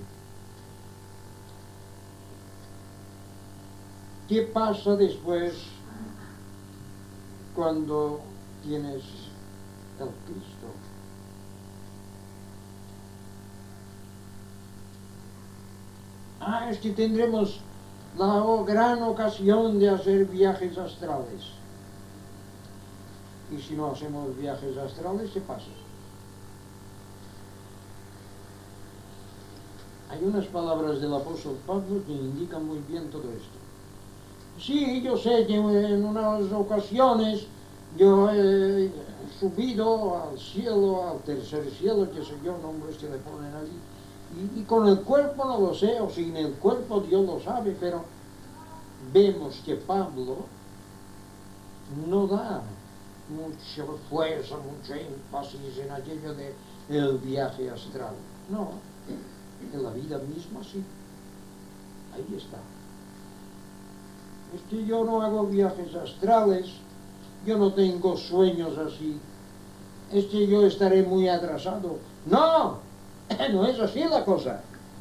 ¿qué pasa después cuando tienes el Cristo? Es que tendremos la gran ocasión de hacer viajes astrales. Y si no hacemos viajes astrales, ¿qué pasa? Hay unas palabras del apóstol Pablo que indican muy bien todo esto. Sí, yo sé que en unas ocasiones yo he subido al cielo, al tercer cielo, que sé yo, nombres que le ponen allí, y con el cuerpo no lo sé, o sin el cuerpo Dios lo sabe, pero vemos que Pablo no da mucha fuerza, mucho énfasis en aquello de el viaje astral. No, en la vida misma sí, ahí está. Es que yo no hago viajes astrales, yo no tengo sueños así, es que yo estaré muy atrasado. No, no es así la cosa.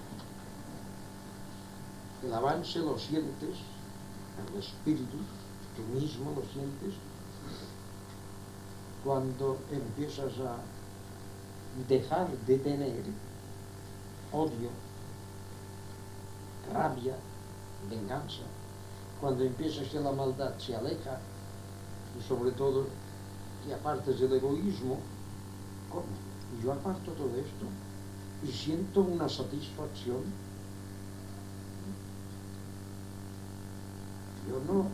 El avance lo sientes en el espíritu, tú mismo lo sientes, cuando empiezas a dejar de tener odio, rabia, venganza, cuando empiezas que la maldad se aleja y sobre todo que apartes el egoísmo. ¿Cómo? Y yo aparto todo esto y siento una satisfacción. Yo no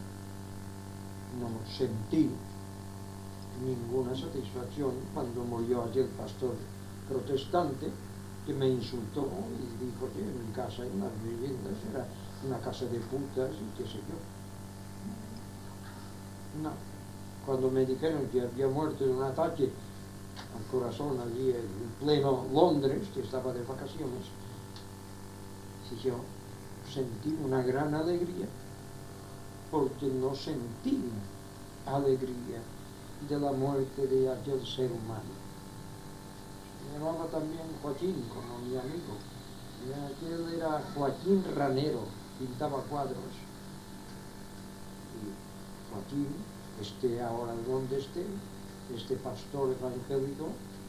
sentí ninguna satisfacción cuando murió aquel pastor protestante que me insultó y dijo que en mi casa en las viviendas era una casa de putas y qué sé yo. No. Cuando me dijeron que había muerto de un ataque al corazón allí en pleno Londres, que estaba de vacaciones, y yo sentí una gran alegría, porque no sentí alegría de la muerte de aquel ser humano. Me llamaba también Joaquín, como mi amigo. Y aquel era Joaquín Ranero, pintaba cuadros. Y Joaquín, esté ahora donde esté, este pastor evangélico,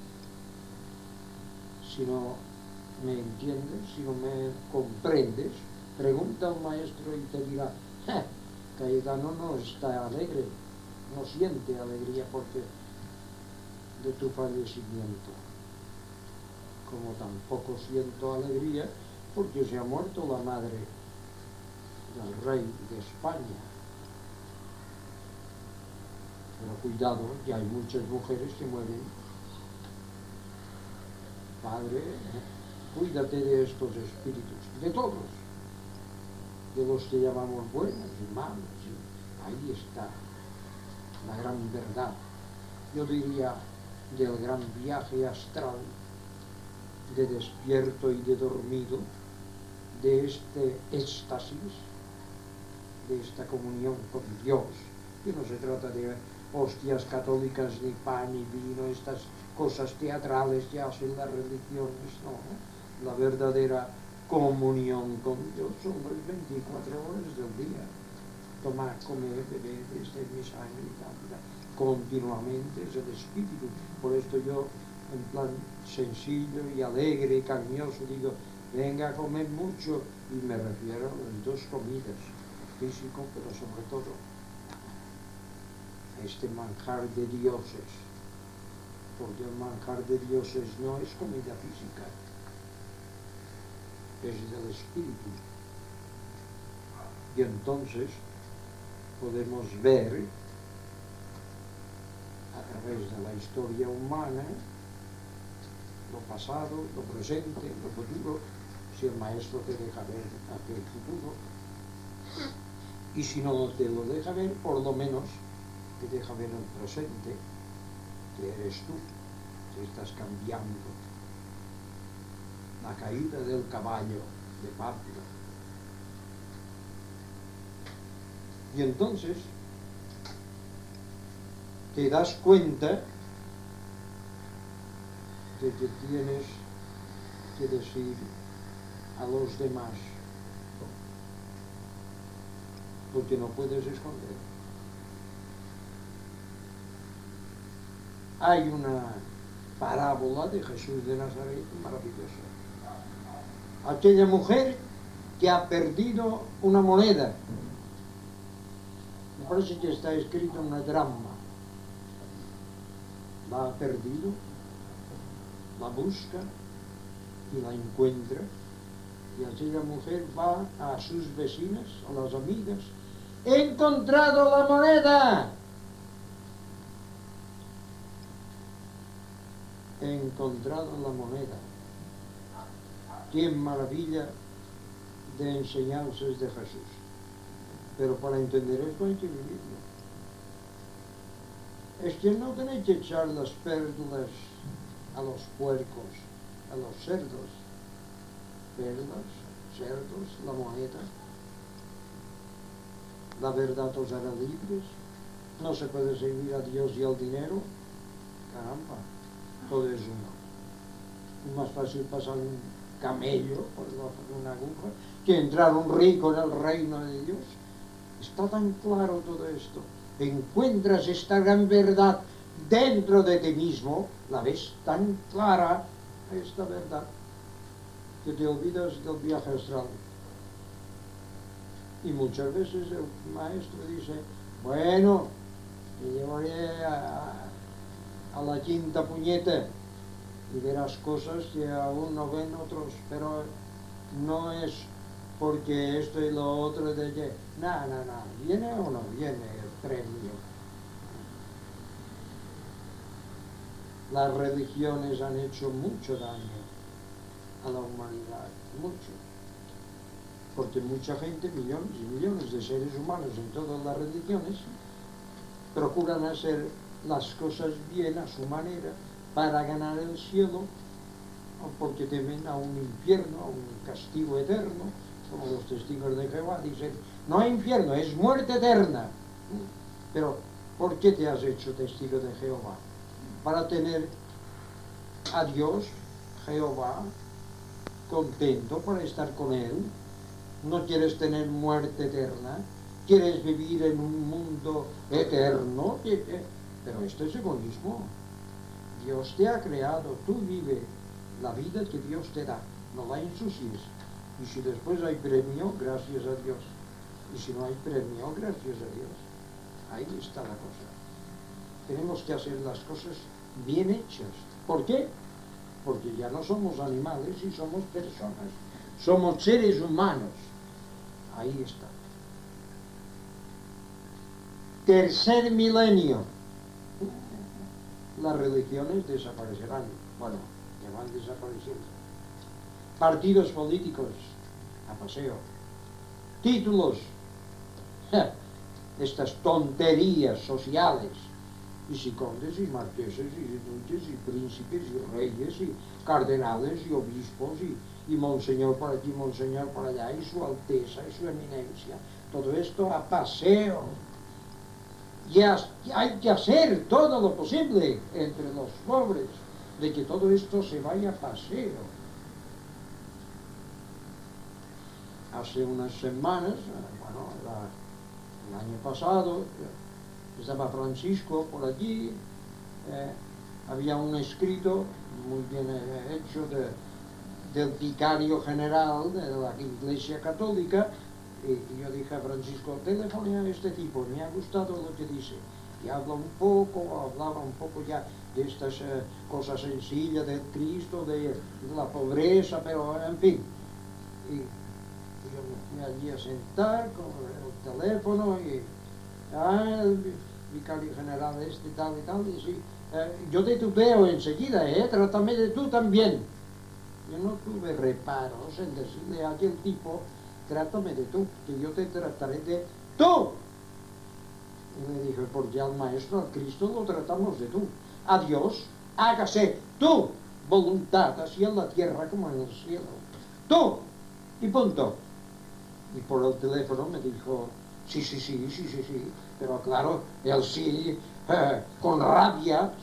si no me entiendes, si no me comprendes, pregunta al maestro y te dirá, Cayetano no está alegre, no siente alegría porque de tu fallecimiento, como tampoco siento alegría porque se ha muerto la madre del rey de España. Pero cuidado, que hay muchas mujeres que mueren. Padre, cuídate de estos espíritus, de todos, de los que llamamos buenos y malos. Ahí está la gran verdad. Yo diría del gran viaje astral, de despierto y de dormido, de este éxtasis, de esta comunión con Dios, que no se trata de hostias católicas, ni pan, ni vino, estas cosas teatrales que hacen las religiones, no. La verdadera comunión con Dios son las 24 horas del día. Tomar, comer, beber, este es mi sangre y tal, continuamente es el espíritu. Por esto yo, en plan sencillo y alegre y cariñoso, digo, venga a comer mucho, y me refiero a las dos comidas, físico, pero sobre todo a este manjar de dioses, porque el manjar de dioses no es comida física, es del espíritu. Y entonces podemos ver a través de la historia humana lo pasado, lo presente, lo futuro, si el maestro te deja ver aquel futuro, y si no te lo deja ver, por lo menos te deja ver el presente, que eres tú, que estás cambiando. La caída del caballo de Pablo. Y entonces te das cuenta de que tienes que decir a los demás, porque no puedes esconder. Hay una parábola de Jesús de Nazaret maravillosa. Aquella mujer que ha perdido una moneda. Me parece que está escrito en una drama. La ha perdido, la busca y la encuentra Y así la mujer va a sus vecinas, a las amigas. ¡He encontrado la moneda! He encontrado la moneda. ¡Qué maravilla de enseñanzas de Jesús! Pero para entender esto hay que vivirlo. Es que no tenéis que echar las pérdulas a los puercos, a los cerdos. Perlas, cerdos, la moneda. La verdad os hará libres. No se puede servir a Dios y al dinero. Caramba, todo es uno. Es más fácil pasar un camello por debajo de una aguja que entrar un rico en el reino de Dios. Está tan claro todo esto. Encuentras esta gran verdad dentro de ti mismo, la ves tan clara, esta verdad, que te olvidas del viaje astral. Y muchas veces el maestro dice, bueno, te llevaré a la quinta puñeta y verás cosas que aún no ven otros, pero no es porque esto y lo otro de que, no, viene o no viene el premio. Las religiones han hecho mucho daño a la humanidad, mucho. Porque mucha gente, millones y millones de seres humanos en todas las religiones, procuran hacer las cosas bien a su manera para ganar el cielo, o porque temen a un infierno, a un castigo eterno, como los testigos de Jehová dicen, no hay infierno, es muerte eterna. Pero, ¿por qué te has hecho testigo de Jehová? Para tener a Dios, Jehová, contento, para estar con Él. No quieres tener muerte eterna, quieres vivir en un mundo eterno, pero esto es egoísmo. Dios te ha creado, tú vive la vida que Dios te da, no la ensucies. Y si después hay premio, gracias a Dios. Y si no hay premio, gracias a Dios. Ahí está la cosa. Tenemos que hacer las cosas bien hechas. ¿Por qué? Porque ya no somos animales y somos personas. Somos seres humanos. Ahí está. Tercer milenio. Las religiones desaparecerán. Bueno, ya van desapareciendo. Partidos políticos a paseo. Títulos. Estas tonterías sociales. Y si condes y marqueses y duques y príncipes y reyes y cardenales y obispos y monseñor por aquí, monseñor por allá, y su alteza y su eminencia. Todo esto a paseo. Y hay que hacer todo lo posible entre los pobres de que todo esto se vaya a paseo. Hace unas semanas, bueno, el año pasado, estaba Francisco por allí, había un escrito muy bien hecho del vicario general de la Iglesia Católica, y yo dije a Francisco, teléfono a este tipo, me ha gustado lo que dice, y hablaba un poco ya de estas cosas sencillas del Cristo, de la pobreza, pero en fin. Y yo me allí a sentar con el teléfono y el vicario general este tal y tal, y sí, yo te tuteo enseguida, trátame de tú también. Yo no tuve reparos en decirle a aquel tipo, trátame de tú, que yo te trataré de tú. Y le dije, porque al maestro, al Cristo, lo tratamos de tú. A Dios, hágase tu voluntad, así en la tierra como en el cielo. Tú, y punto. Y por el teléfono me dijo, sí, pero claro, él sí, con rabia.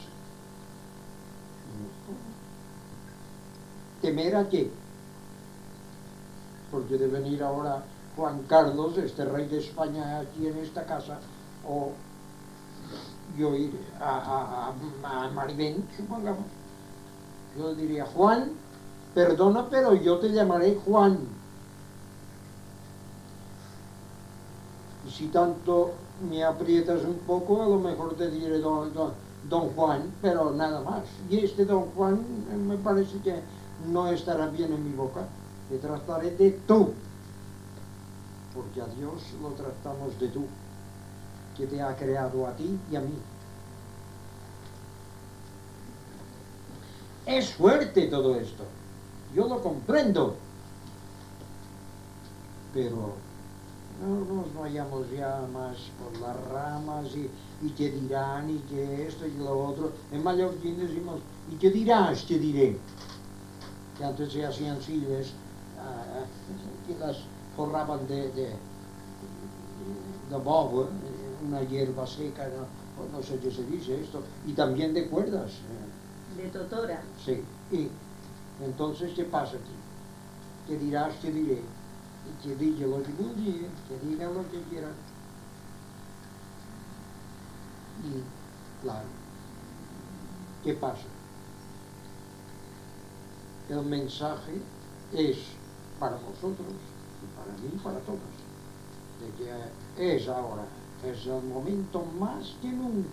¿Temer a qué? Porque de venir ahora Juan Carlos, este rey de España, aquí en esta casa, o yo ir a Maribén, supongamos. Yo le diría, Juan, perdona, pero yo te llamaré Juan. Y si tanto me aprietas un poco, a lo mejor te diré don Juan, pero nada más. Y este don Juan me parece que no estará bien en mi boca. te trataré de tú, porque a Dios lo tratamos de tú, que te ha creado a ti y a mí. Es fuerte todo esto, yo lo comprendo, pero no nos vayamos ya más por las ramas y te dirán y que esto y lo otro. En mallorquín decimos, y te dirás, te diré. Que antes se hacían sillas que las forraban de bobo, una hierba seca, no sé qué se dice esto, y también de cuerdas. De totora. Sí, y entonces, ¿qué pasa aquí? Que dirás, te diré, y que diga lo que tú digas, que diga lo que quieras. Y, claro, ¿qué pasa? El mensaje es para vosotros, y para mí, y para todos, de que es ahora, es el momento más que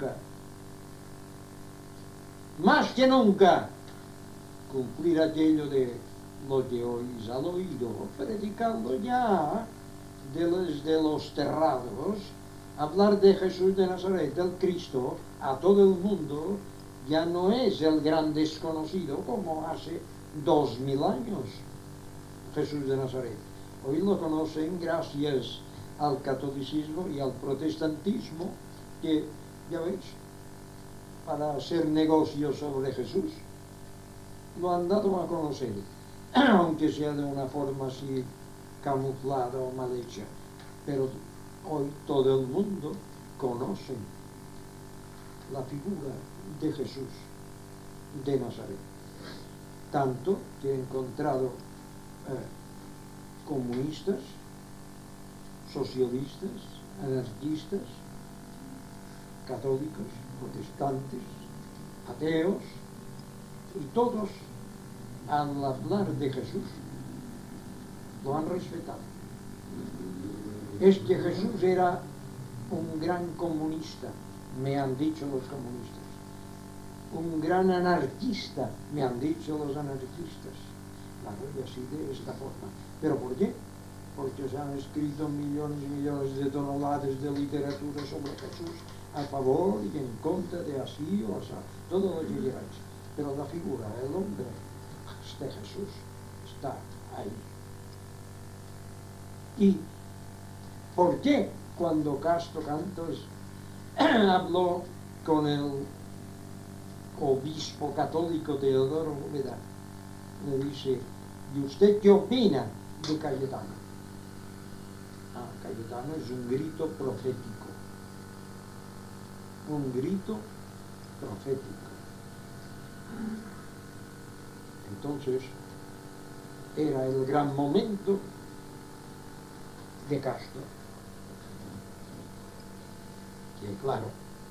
nunca, cumplir aquello de lo que oís al oído, predicando ya de los terrados, hablar de Jesús de Nazaret, del Cristo, a todo el mundo, ya no es el gran desconocido como hace 2000 años, Jesús de Nazaret. Hoy lo conocen gracias al catolicismo y al protestantismo, que, ya veis, para hacer negocios sobre Jesús, lo han dado a conocer, aunque sea de una forma así camuflada o mal hecha. Pero hoy todo el mundo conoce la figura de Jesús de Nazaret. Tanto que he encontrado comunistas, socialistas, anarquistas, católicos, protestantes, ateos, y todos, al hablar de Jesús, lo han respetado. Es que Jesús era un gran comunista, me han dicho los comunistas. Un gran anarquista, me han dicho los anarquistas. Claro, y así de esta forma. ¿Pero por qué? Porque se han escrito millones y millones de toneladas de literatura sobre Jesús, a favor y en contra de así o así, todo lo que queráis. Pero la figura, el hombre de Jesús, está ahí. ¿Y por qué cuando Casto Cantos habló con el obispo católico Teodoro Úbeda, le dice, ¿y usted qué opina de Cayetano? Cayetano es un grito profético. Un grito profético. Entonces, era el gran momento de Castro. Que claro,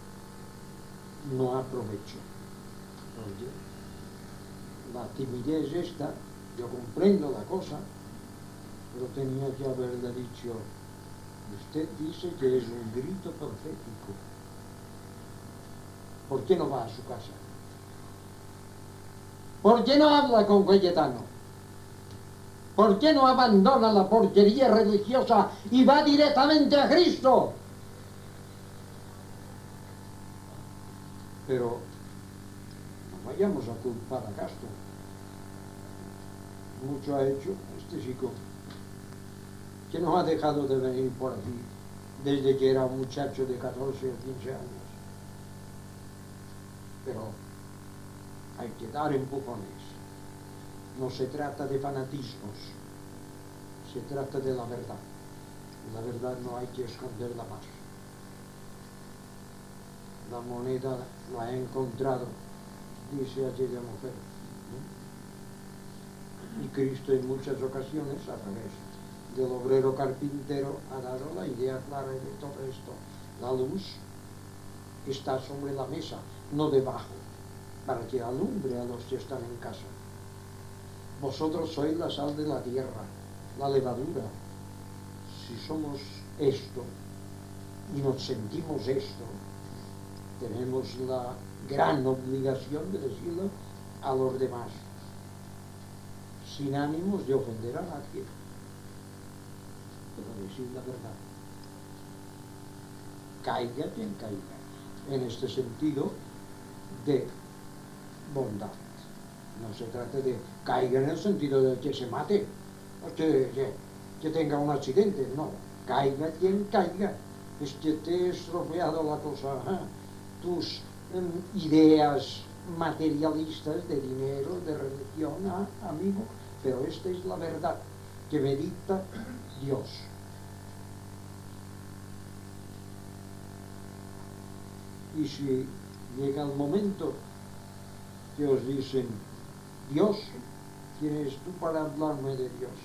no aprovechó. Oye, la timidez esta, yo comprendo la cosa, pero tenía que haberle dicho, usted dice que es un grito profético. ¿Por qué no va a su casa? ¿Por qué no habla con Cayetano? ¿Por qué no abandona la porquería religiosa y va directamente a Cristo? Pero no vayamos a culpar a Castro. Mucho ha hecho este chico, que no ha dejado de venir por aquí desde que era un muchacho de 14 o 15 años. Pero hay que dar empujones. No se trata de fanatismos, se trata de la verdad. La verdad no hay que esconderla más. La moneda la he encontrado, dice aquella mujer. Y Cristo en muchas ocasiones, a través del obrero carpintero, ha dado la idea clara de todo esto. La luz está sobre la mesa, no debajo, para que alumbre a los que están en casa. Vosotros sois la sal de la tierra, la levadura. Si somos esto y nos sentimos esto, tenemos la gran obligación de decirlo a los demás. sin ánimos de ofender a nadie, pero decir la verdad. Caiga quien caiga, en este sentido de bondad. No se trata de caiga en el sentido de que se mate, o que tenga un accidente, no. Caiga quien caiga. Es que te he estropeado la cosa, tus ideas materialistas de dinero, de religión, amigo, pero esta es la verdad que me dicta Dios. Y si llega el momento que os dicen, Dios, ¿quién eres tú para hablarme de Dios?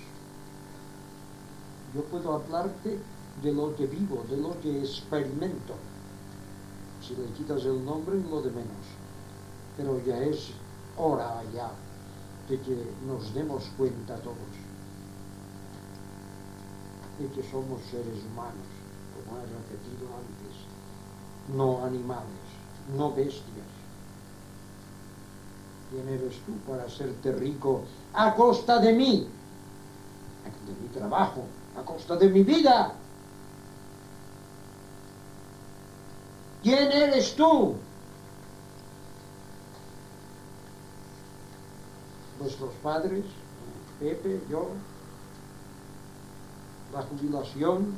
Yo puedo hablarte de lo que vivo, de lo que experimento. Si le quitas el nombre, lo de menos. Pero ya es hora ya de que nos demos cuenta todos de que somos seres humanos, como he repetido antes, no animales, no bestias. ¿Quién eres tú para hacerte rico a costa de mí, de mi trabajo, a costa de mi vida? ¿Quién eres tú? Vuestros padres, Pepe, yo, la jubilación,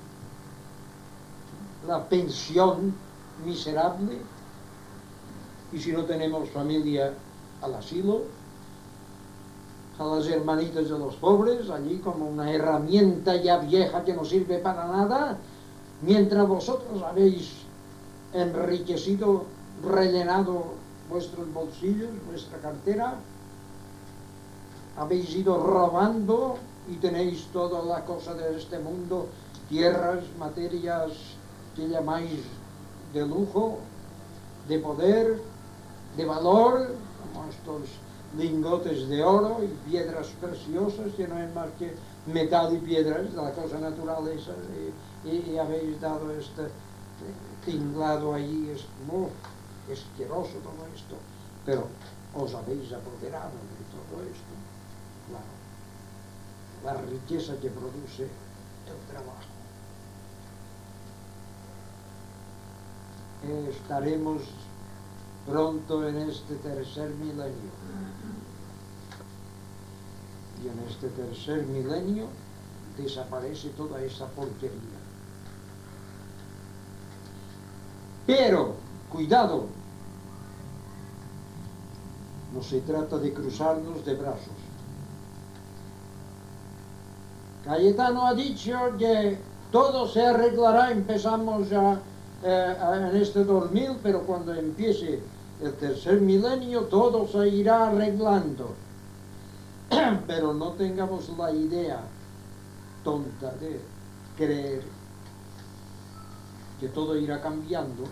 la pensión miserable, y si no tenemos familia, al asilo, a las hermanitas de los pobres, allí como una herramienta ya vieja que no sirve para nada, mientras vosotros habéis enriquecido, rellenado vuestros bolsillos, vuestra cartera, habéis ido robando y tenéis toda la cosa de este mundo, tierras, materias que llamáis de lujo, de poder, de valor, como estos lingotes de oro y piedras preciosas, que no es más que metal y piedras, de la cosa natural esa, y habéis dado este tinglado ahí, es asqueroso todo esto, pero os habéis apoderado de todo esto, claro, la riqueza que produce el trabajo. Estaremos pronto en este tercer milenio, y en este tercer milenio desaparece toda esa porquería. Pero, cuidado, no se trata de cruzarnos de brazos. Cayetano ha dicho que todo se arreglará, empezamos ya en este 2000, pero cuando empiece el tercer milenio todo se irá arreglando. Pero no tengamos la idea tonta de creer que todo irá cambiando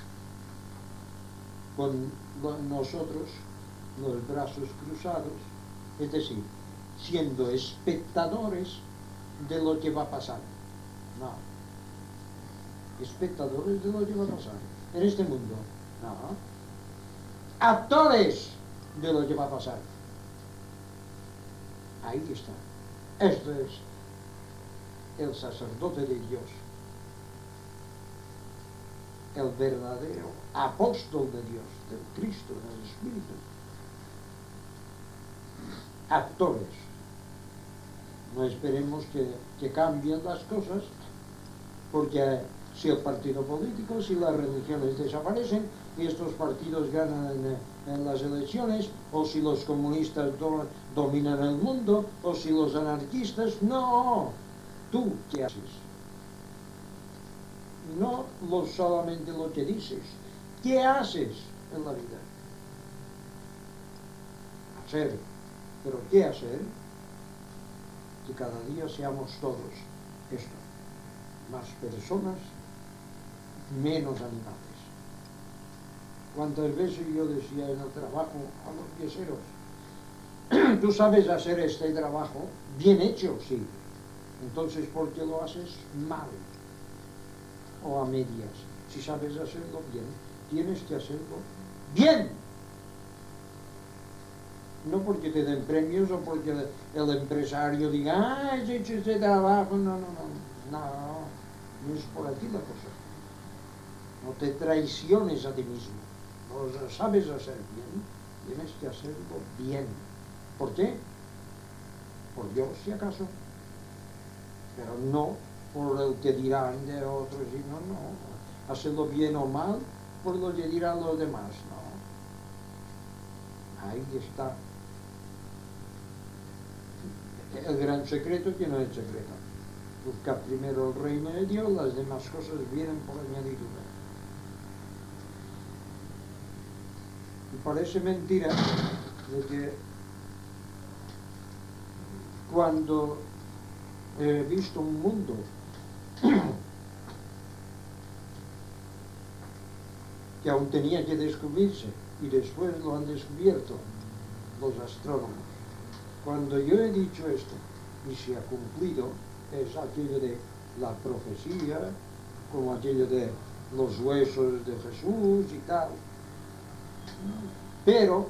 con nosotros los brazos cruzados, es decir, siendo espectadores de lo que va a pasar. No. Espectadores de lo que va a pasar en este mundo. No. Actores de lo que va a pasar. Ahí está. Esto es el sacerdote de Dios, el verdadero apóstol de Dios, del Cristo, del Espíritu. Actores. No esperemos que cambien las cosas, porque si el partido político, si las religiones desaparecen y estos partidos ganan en las elecciones, o si los comunistas dominan el mundo, o si los anarquistas, no. ¿Tú qué haces? No solamente lo que dices. ¿Qué haces en la vida? Hacer. ¿Pero qué hacer? Que cada día seamos todos esto. Más personas, menos animales. ¿Cuántas veces yo decía en el trabajo a los yeseros, tú sabes hacer este trabajo bien hecho? Sí. Entonces, ¿por qué lo haces mal? O a medias. Si sabes hacerlo bien, tienes que hacerlo bien. No porque te den premios o porque el empresario diga, ah, has hecho ese trabajo. No, no es por aquí la cosa. No te traiciones a ti mismo. Lo sabes hacer bien, tienes que hacerlo bien. ¿Por qué? Por Dios, si acaso. Pero no por el que dirán de otros, y no. Hacerlo bien o mal por lo que dirán los demás, no. Ahí está el gran secreto, que no es secreto. Busca primero el reino de Dios, las demás cosas vienen por añadidura. Y parece mentira de que cuando he visto un mundo que aún tenía que descubrirse y después lo han descubierto los astrónomos, cuando yo he dicho esto y se ha cumplido, es aquello de la profecía, como aquello de los huesos de Jesús y tal. Pero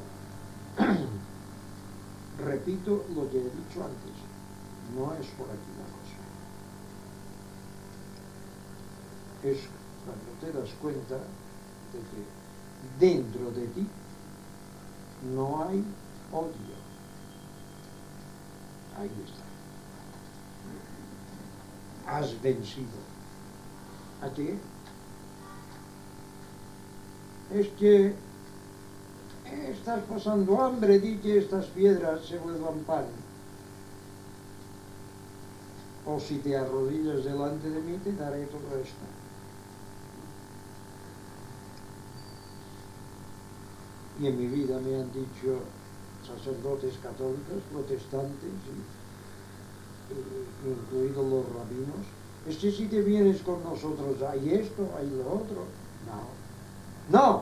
repito lo que he dicho antes, no es por aquí la cosa. Es cuando te das cuenta de que dentro de ti no hay odio. Ahí está. Has vencido. ¿A qué? Es que estás pasando hambre, di que estas piedras se vuelvan pan. O si te arrodillas delante de mí, te daré todo esto. Y en mi vida me han dicho sacerdotes católicos, protestantes, incluidos los rabinos, es que si te vienes con nosotros hay esto, hay lo otro. No, no.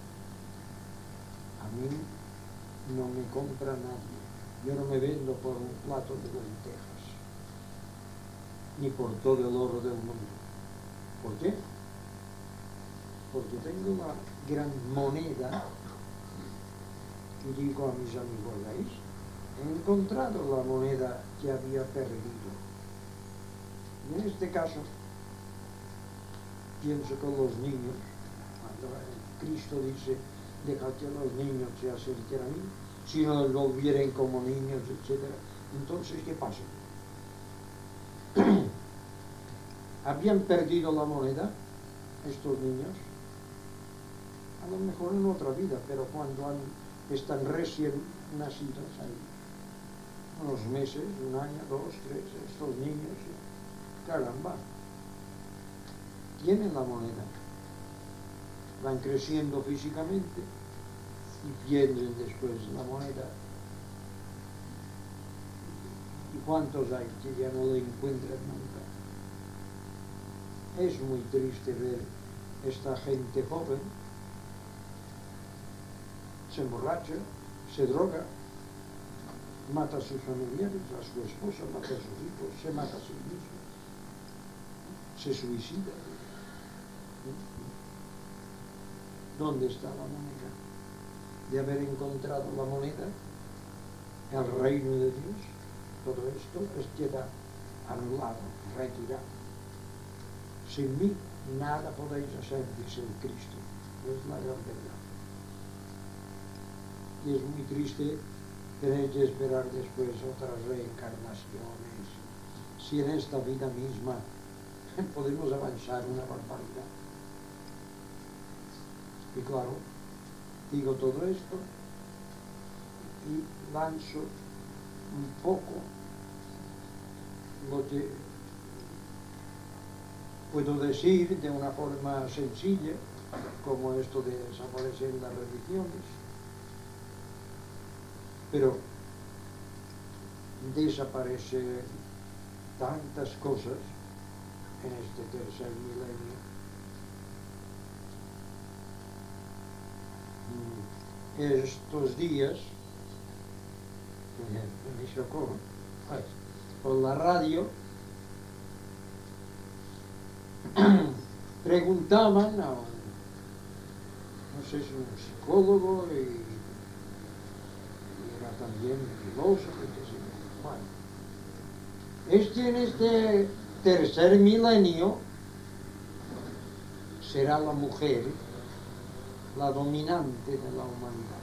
A mí no me compra nadie. Yo no me vendo por un plato de lentejas, ni por todo el oro del mundo. ¿Por qué? Porque tengo la gran moneda. Y digo a mis amigos, ¿veis? He encontrado la moneda que había perdido. En este caso, pienso con los niños, cuando Cristo dice, deja que los niños se acerquen a mí, si no los volvieren como niños, etc. Entonces, ¿qué pasa? ¿Habían perdido la moneda estos niños? A lo mejor en otra vida, pero cuando están recién nacidos, hay unos meses, un año, 2, 3, estos niños, caramba, tienen la moneda, van creciendo físicamente y pierden después la moneda. ¿Y cuántos hay que ya no la encuentran nunca? Es muy triste ver esta gente joven, se emborracha, se droga, mata a sus familiares, a su esposa, mata a sus hijos, se mata a sí mismo, se suicida. ¿Dónde está la moneda? De haber encontrado la moneda, el reino de Dios, todo esto queda anulado, retirado. Sin mí nada podéis hacer, dice el Cristo. Es la gran verdad. Y es muy triste tener que esperar después otras reencarnaciones. Si en esta vida misma podemos avanzar una barbaridad. Y claro, digo todo esto y lanzo un poco lo que puedo decir de una forma sencilla, como esto de desaparecer las religiones. Pero desaparecen tantas cosas en este tercer milenio. Estos días, me chocó, por la radio, preguntaban a un, no sé si un psicólogo, y era también filósofos, qué sé yo. Bueno, en este tercer milenio será la mujer la dominante de la humanidad.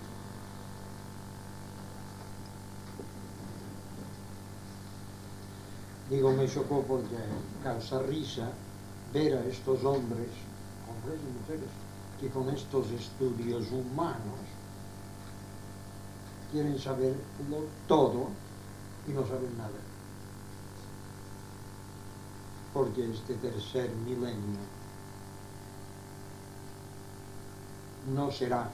Digo, me chocó porque causa risa ver a estos hombres y mujeres, que con estos estudios humanos quieren saberlo todo y no saben nada. Porque este tercer milenio no será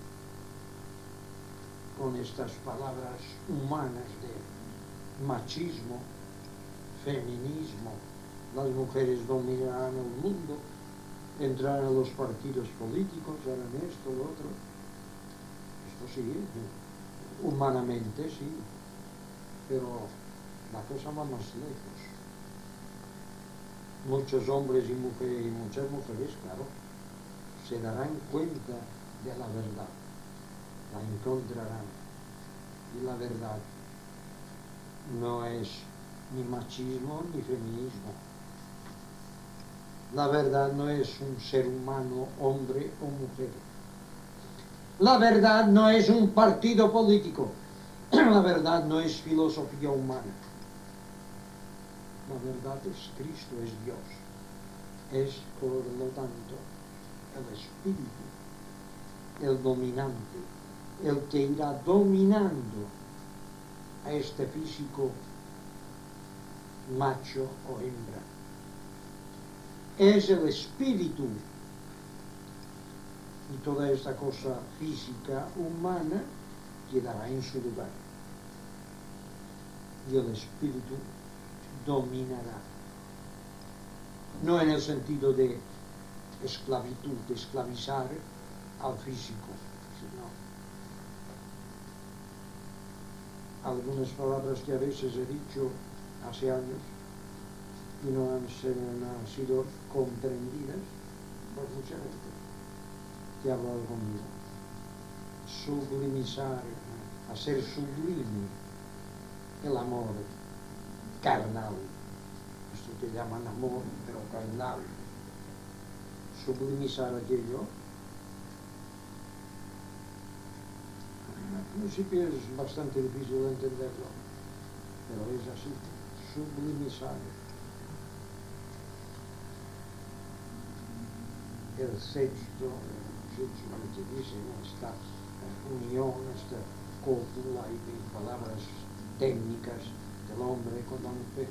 con estas palabras humanas de machismo, feminismo, las mujeres dominarán el mundo, entrarán a los partidos políticos, harán esto, lo otro. Esto sí, humanamente sí, pero la cosa va más lejos. Muchos hombres y muchas mujeres, claro, se darán cuenta de la verdad, la encontrarán. Y la verdad no es ni machismo ni feminismo. La verdad no es un ser humano, hombre o mujer. La verdad no es un partido político. La verdad no es filosofía humana. La verdad es Cristo, es Dios. Es, por lo tanto, el Espíritu, el dominante, el que irá dominando a este físico macho o hembra. Es el espíritu, y toda esta cosa física humana quedará en su lugar. Y el espíritu dominará. No en el sentido de esclavitud, de esclavizar al físico, sino algunas palabras que a veces he dicho hace años y no han sido comprendidas por mucha gente que ha hablado conmigo. Sublimizar, hacer sublime el amor carnal. Esto que llaman amor, pero carnal. Sublimizar aquello. Al principio es bastante difícil de entenderlo, pero es así. Sublimizar el sexto, que dicen, esta unión, esta cópula y palabras técnicas del hombre con la mujer.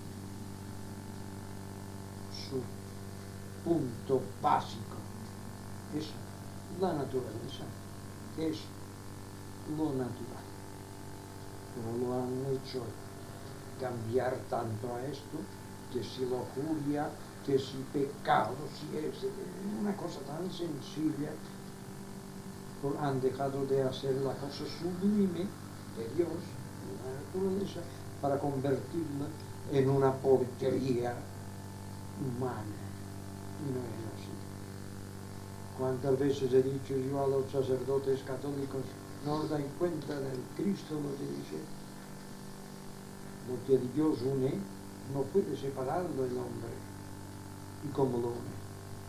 Su punto básico es la naturaleza, es lo natural. Pero lo han hecho cambiar tanto a esto, que si lujuria, que si pecado, si es una cosa tan sencilla, han dejado de hacer la cosa sublime de Dios, de la naturaleza, para convertirla en una porquería humana. Y no es así. ¿Cuántas veces he dicho yo a los sacerdotes católicos, no os dais cuenta del Cristo lo que dice? Lo que Dios une, no puede separarlo el hombre. ¿Y cómo lo une?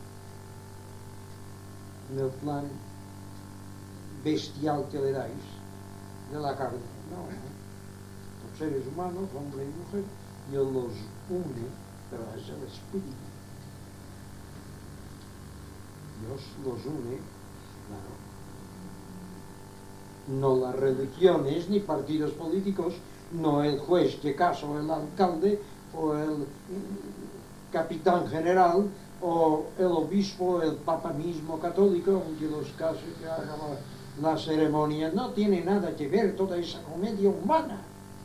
En el plan bestial que le dais de la carne. No, los seres humanos, hombre y mujer, Dios los une, pero es el espíritu. Dios los une, claro. No las religiones ni partidos políticos, no el juez que casa o el alcalde o el capitán general o el obispo, el papa mismo católico, aunque los casos que haga la ceremonia, no tiene nada que ver toda esa comedia humana.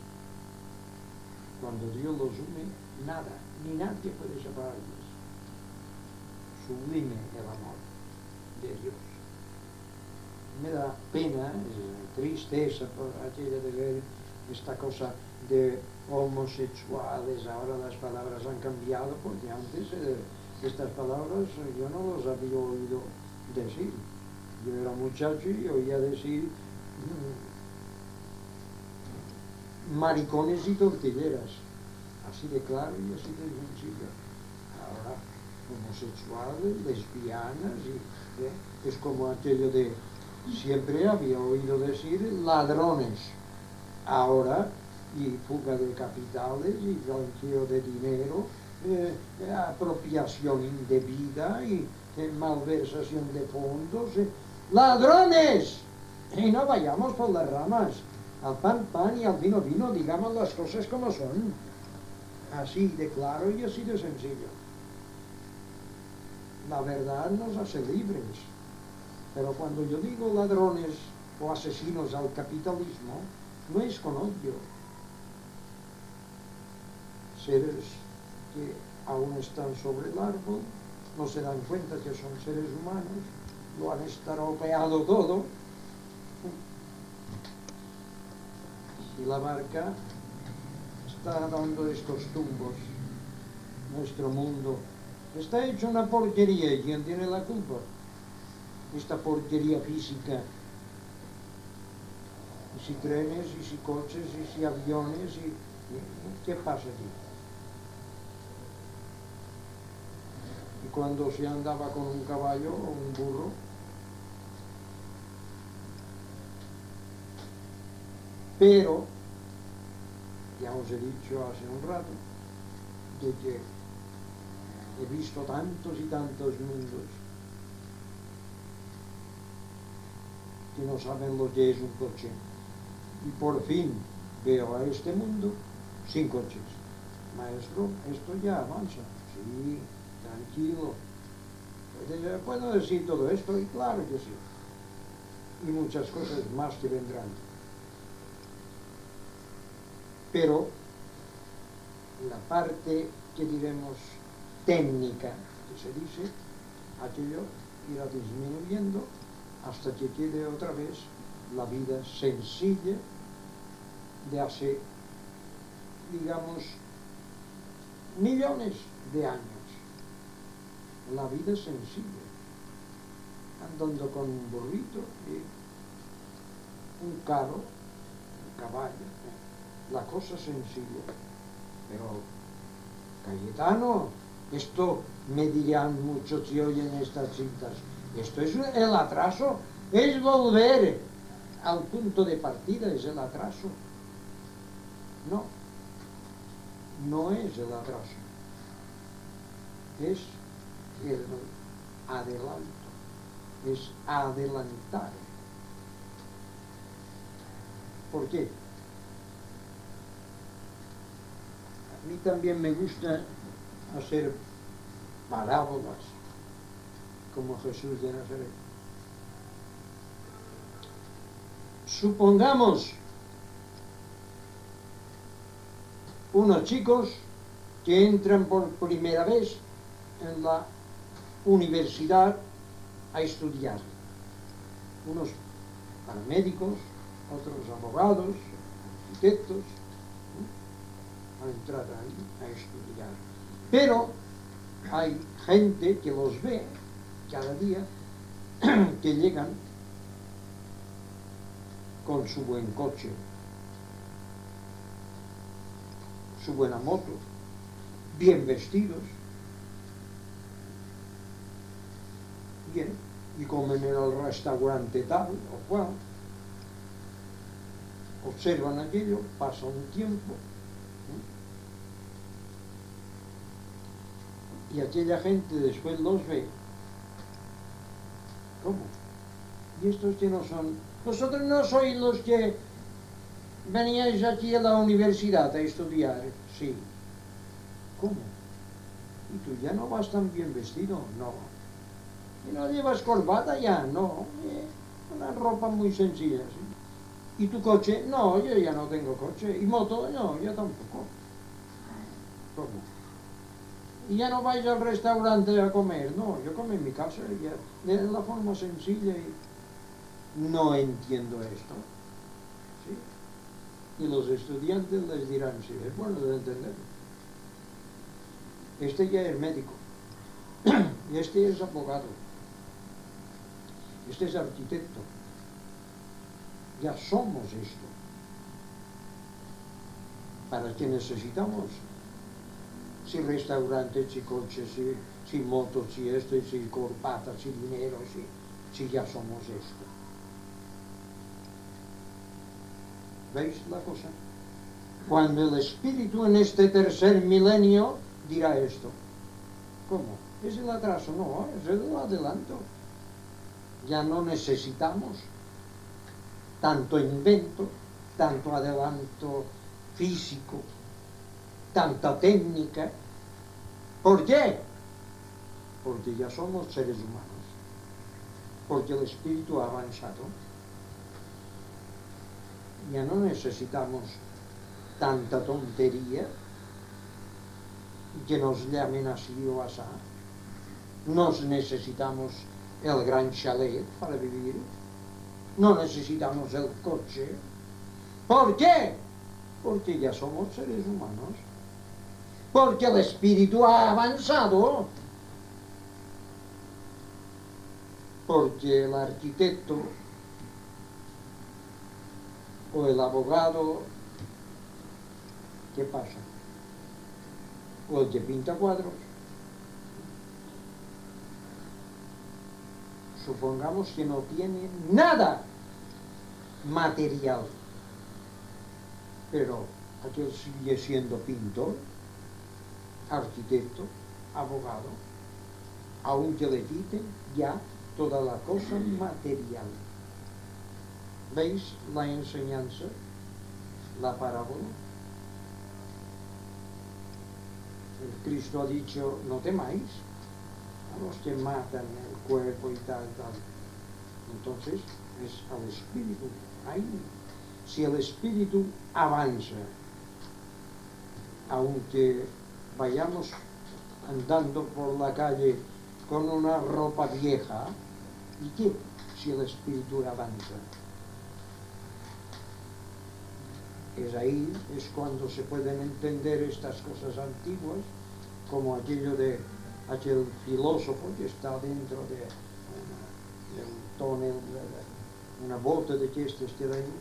Cuando Dios los une, nada, ni nadie puede separarlos. Sublime el amor de Dios. Me da pena, tristeza por aquella de ver esta cosa de homosexuales. Ahora las palabras han cambiado, porque antes estas palabras yo no las había oído decir. Yo era muchacho y oía decir maricones y tortilleras, así de claro y así de sencillo. Ahora, homosexuales, lesbianas, es como aquello de, siempre había oído decir ladrones, ahora, y fuga de capitales, y blanqueo de dinero, apropiación indebida, y malversación de fondos, ¡ladrones! Y no vayamos por las ramas, al pan pan y al vino vino, digamos las cosas como son, así de claro y así de sencillo. La verdad nos hace libres, pero cuando yo digo ladrones o asesinos al capitalismo, no es con odio. Seres que aún están sobre el árbol, no se dan cuenta que son seres humanos, lo han estropeado todo, y la barca está dando estos tumbos. Nuestro mundo está hecho una porquería, ¿y quién tiene la culpa? Esta porquería física. Y si trenes, y si coches, y si aviones, ¿qué pasa aquí? Y cuando se andaba con un caballo o un burro, pero ya os he dicho hace un rato de que he visto tantos y tantos mundos que no saben lo que es un coche, y por fin veo a este mundo sin coches. Maestro, esto ya avanza. Sí, tranquilo. Puedo decir todo esto, y claro que sí, y muchas cosas más que vendrán. Pero la parte que diremos técnica, que se dice, aquello irá disminuyendo hasta que quede otra vez la vida sencilla de hace, digamos, millones de años. La vida sencilla, andando con un burrito y un carro, un caballo, la cosa sencilla. Pero, Cayetano, esto me dirán muchos si oyen estas cintas, esto es el atraso, es volver al punto de partida, es el atraso. No, no es el atraso, es el adelanto, es adelantar. ¿Por qué? A mí también me gusta hacer parábolas, como Jesús de Nazaret. Supongamos unos chicos que entran por primera vez en la universidad a estudiar. Unos paramédicos, otros abogados, arquitectos, a entrar ahí a estudiar. Pero hay gente que los ve cada día, que llegan con su buen coche, su buena moto, bien vestidos, bien, y comen en el restaurante tal o cual, observan aquello, pasa un tiempo, y aquella gente después los ve. ¿Cómo? ¿Y estos que no son? Vosotros no sois los que veníais aquí a la universidad a estudiar. Sí. ¿Cómo? ¿Y tú ya no vas tan bien vestido? No. ¿Y no llevas corbata ya? No. Una ropa muy sencilla, sí. ¿Y tu coche? No, yo ya no tengo coche. ¿Y moto? No, yo tampoco. ¿Cómo? ¿Y ya no vais al restaurante a comer? No, yo como en mi casa, ya, de la forma sencilla, y no entiendo esto. ¿Sí? Y los estudiantes les dirán, sí, es bueno de entender. Este ya es médico, y este es abogado, este es arquitecto. Ya somos esto. ¿Para qué necesitamos? Si restaurantes, si coches, si motos, si esto, si corbatas, si dinero, si ya somos esto. ¿Veis la cosa? Cuando el Espíritu en este tercer milenio dirá esto. ¿Cómo? ¿Es el atraso? No, es el adelanto. Ya no necesitamos tanto invento, tanto adelanto físico, tanta técnica. ¿Por qué? Porque ya somos seres humanos. Porque el Espíritu ha avanzado. Ya no necesitamos tanta tontería que nos llamen así o asá. No necesitamos el gran chalet para vivir. No necesitamos el coche. ¿Por qué? Porque ya somos seres humanos. Porque el espíritu ha avanzado. Porque el arquitecto o el abogado, ¿qué pasa? O el que pinta cuadros. Supongamos que no tiene nada material, pero aquel sigue siendo pintor, arquitecto, abogado, aunque le quiten ya toda la cosa material. ¿Veis la enseñanza? La parábola. El Cristo ha dicho, no temáis a los que matan el cuerpo y tal. Entonces es al espíritu. Ahí, si el espíritu avanza, aunque vayamos andando por la calle con una ropa vieja, ¿y qué si el espíritu avanza? Es ahí, es cuando se pueden entender estas cosas antiguas, como aquello de aquel filósofo que está dentro de un tonel, una bota de que este esté ahí.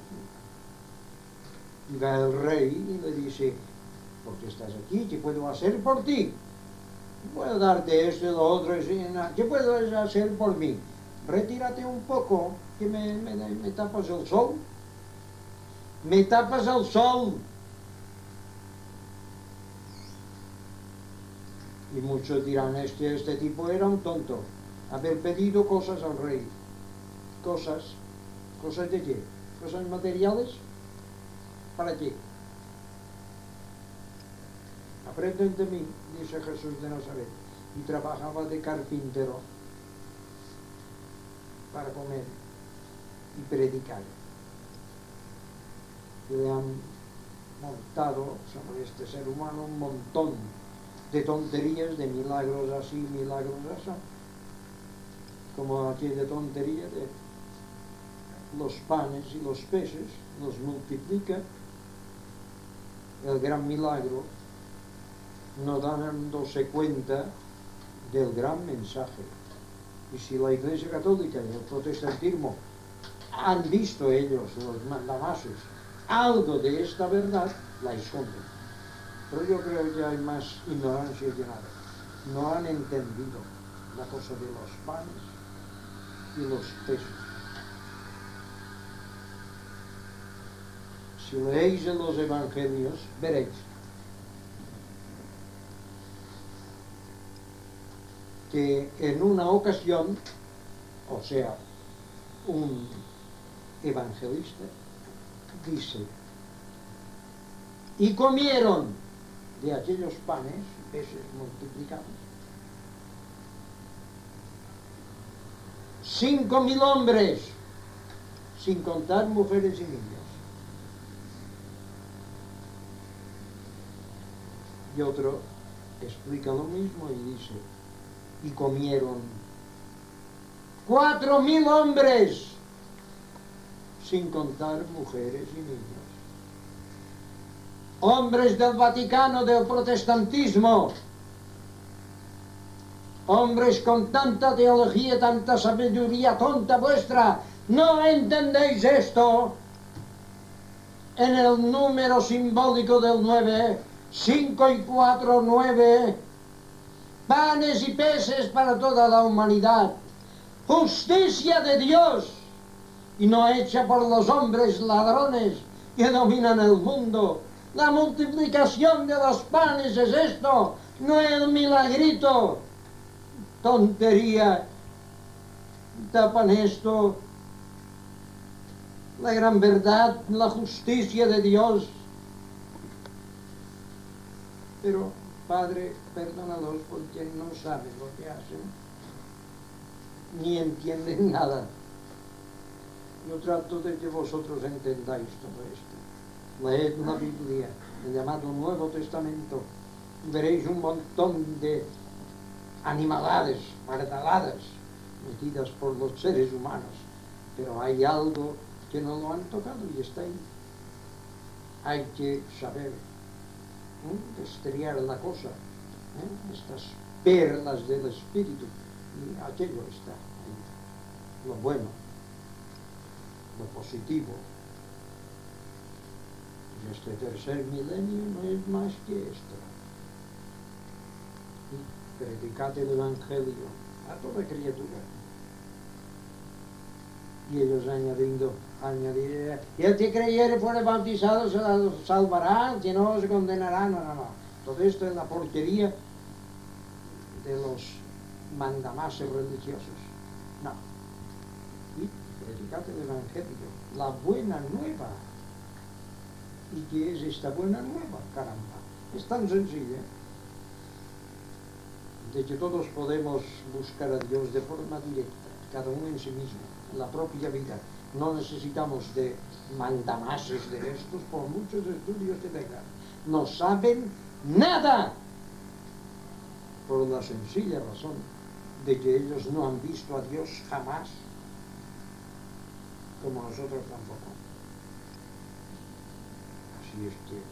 Y va el rey y le dice, ¿por qué estás aquí? ¿Qué puedo hacer por ti? Puedo darte esto y lo otro, ¿qué puedo hacer por mí? Retírate un poco, que me tapas el sol. Me tapas el sol. Y muchos dirán, este tipo era un tonto. Haber pedido cosas al rey. ¿Cosas de qué? ¿Cosas materiales? ¿Para qué? Aprenden de mí, dice Jesús de Nazaret. Y trabajaba de carpintero para comer y predicar. Y le han montado sobre este ser humano un montón de tonterías, de milagros así, milagros así, como aquella tontería de los panes y los peces, los multiplica, el gran milagro, no dándose cuenta del gran mensaje. Y si la Iglesia Católica y el protestantismo han visto ellos, los mandamases, algo de esta verdad, la esconden. Pero yo creo que hay más ignorancia que nada. No han entendido la cosa de los panes y los peces. Si leéis en los evangelios, veréis que en una ocasión, o sea, un evangelista dice, y comieron de aquellos panes y peces multiplicados 5.000 hombres, sin contar mujeres y niños. Y otro explica lo mismo y dice, y comieron 4.000 hombres, sin contar mujeres y niños. Hombres del Vaticano, del protestantismo, hombres con tanta teología, tanta sabiduría tonta vuestra, ¿no entendéis esto? en el número simbólico del 9, 5 y 4, 9, panes y peces para toda la humanidad, justicia de Dios, y no hecha por los hombres ladrones que dominan el mundo. La multiplicación de los panes es esto, no el milagrito. Tontería, tapan esto, la gran verdad, la justicia de Dios. Pero, Padre, perdónalos porque no saben lo que hacen, ni entienden nada. Yo trato de que vosotros entendáis todo esto. Leed la Biblia, el llamado Nuevo Testamento, veréis un montón de animalades, pardaladas, metidas por los seres humanos, pero hay algo que no lo han tocado y está ahí. Hay que saber destriar la cosa, estas perlas del espíritu, y aquello está ahí, lo bueno, lo positivo. Y este tercer milenio no es más que esto. Y predicad el Evangelio a toda criatura. Y ellos añadirían, y el que creyere fuere bautizado se salvará, el que no se condenará. No. Todo esto es la porquería de los mandamases religiosos. No. Y predicad el Evangelio, la buena nueva. ¿Y qué es esta buena nueva? Caramba, es tan sencilla, de que todos podemos buscar a Dios de forma directa, cada uno en sí mismo, en la propia vida. No necesitamos de mandamases de estos por muchos estudios que tengan. No saben nada, por la sencilla razón de que ellos no han visto a Dios jamás, como nosotros tampoco. Así es que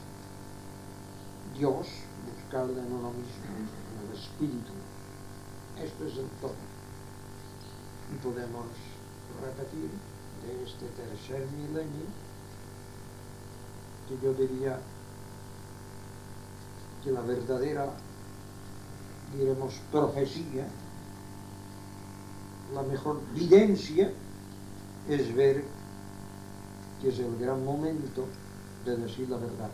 Dios, buscarle en uno mismo, en el espíritu, esto es el todo. Y podemos repetir de este tercer milenio, que yo diría que la verdadera, diremos, profecía, la mejor videncia, es ver que es el gran momento de decir la verdad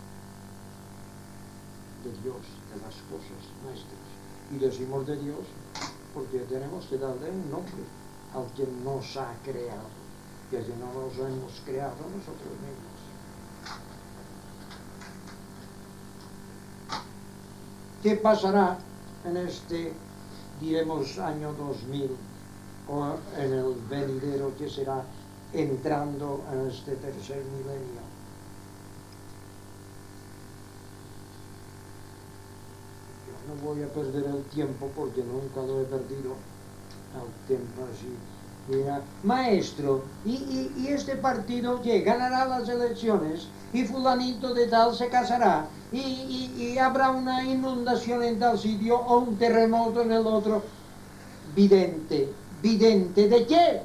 de Dios, de las cosas nuestras. Y decimos de Dios porque tenemos que darle un nombre al que nos ha creado, y al que no nos hemos creado nosotros mismos. ¿Qué pasará en este, diremos, año 2000, o en el venidero que será entrando en este tercer milenio? Yo no voy a perder el tiempo porque nunca lo he perdido, el tiempo así. Mira, maestro, y este partido que ganará las elecciones y fulanito de tal se casará y habrá una inundación en tal sitio o un terremoto en el otro. Vidente, ¿de qué?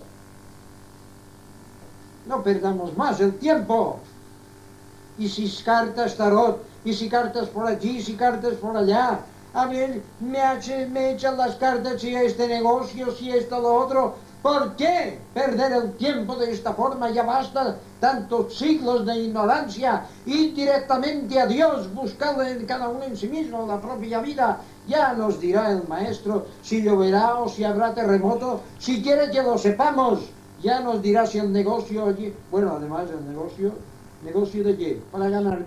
No perdamos más el tiempo. Y si cartas tarot, y si cartas por aquí, si cartas por allá, a ver, me echan las cartas si este negocio, si esto, lo otro. ¿Por qué perder el tiempo de esta forma? Ya basta tantos siglos de ignorancia. Ir directamente a Dios, buscarle en cada uno en sí mismo, la propia vida. Ya nos dirá el maestro si lloverá o si habrá terremoto, si quiere que lo sepamos. Ya nos dirá si el negocio allí, bueno, además el negocio ¿de qué? Para ganar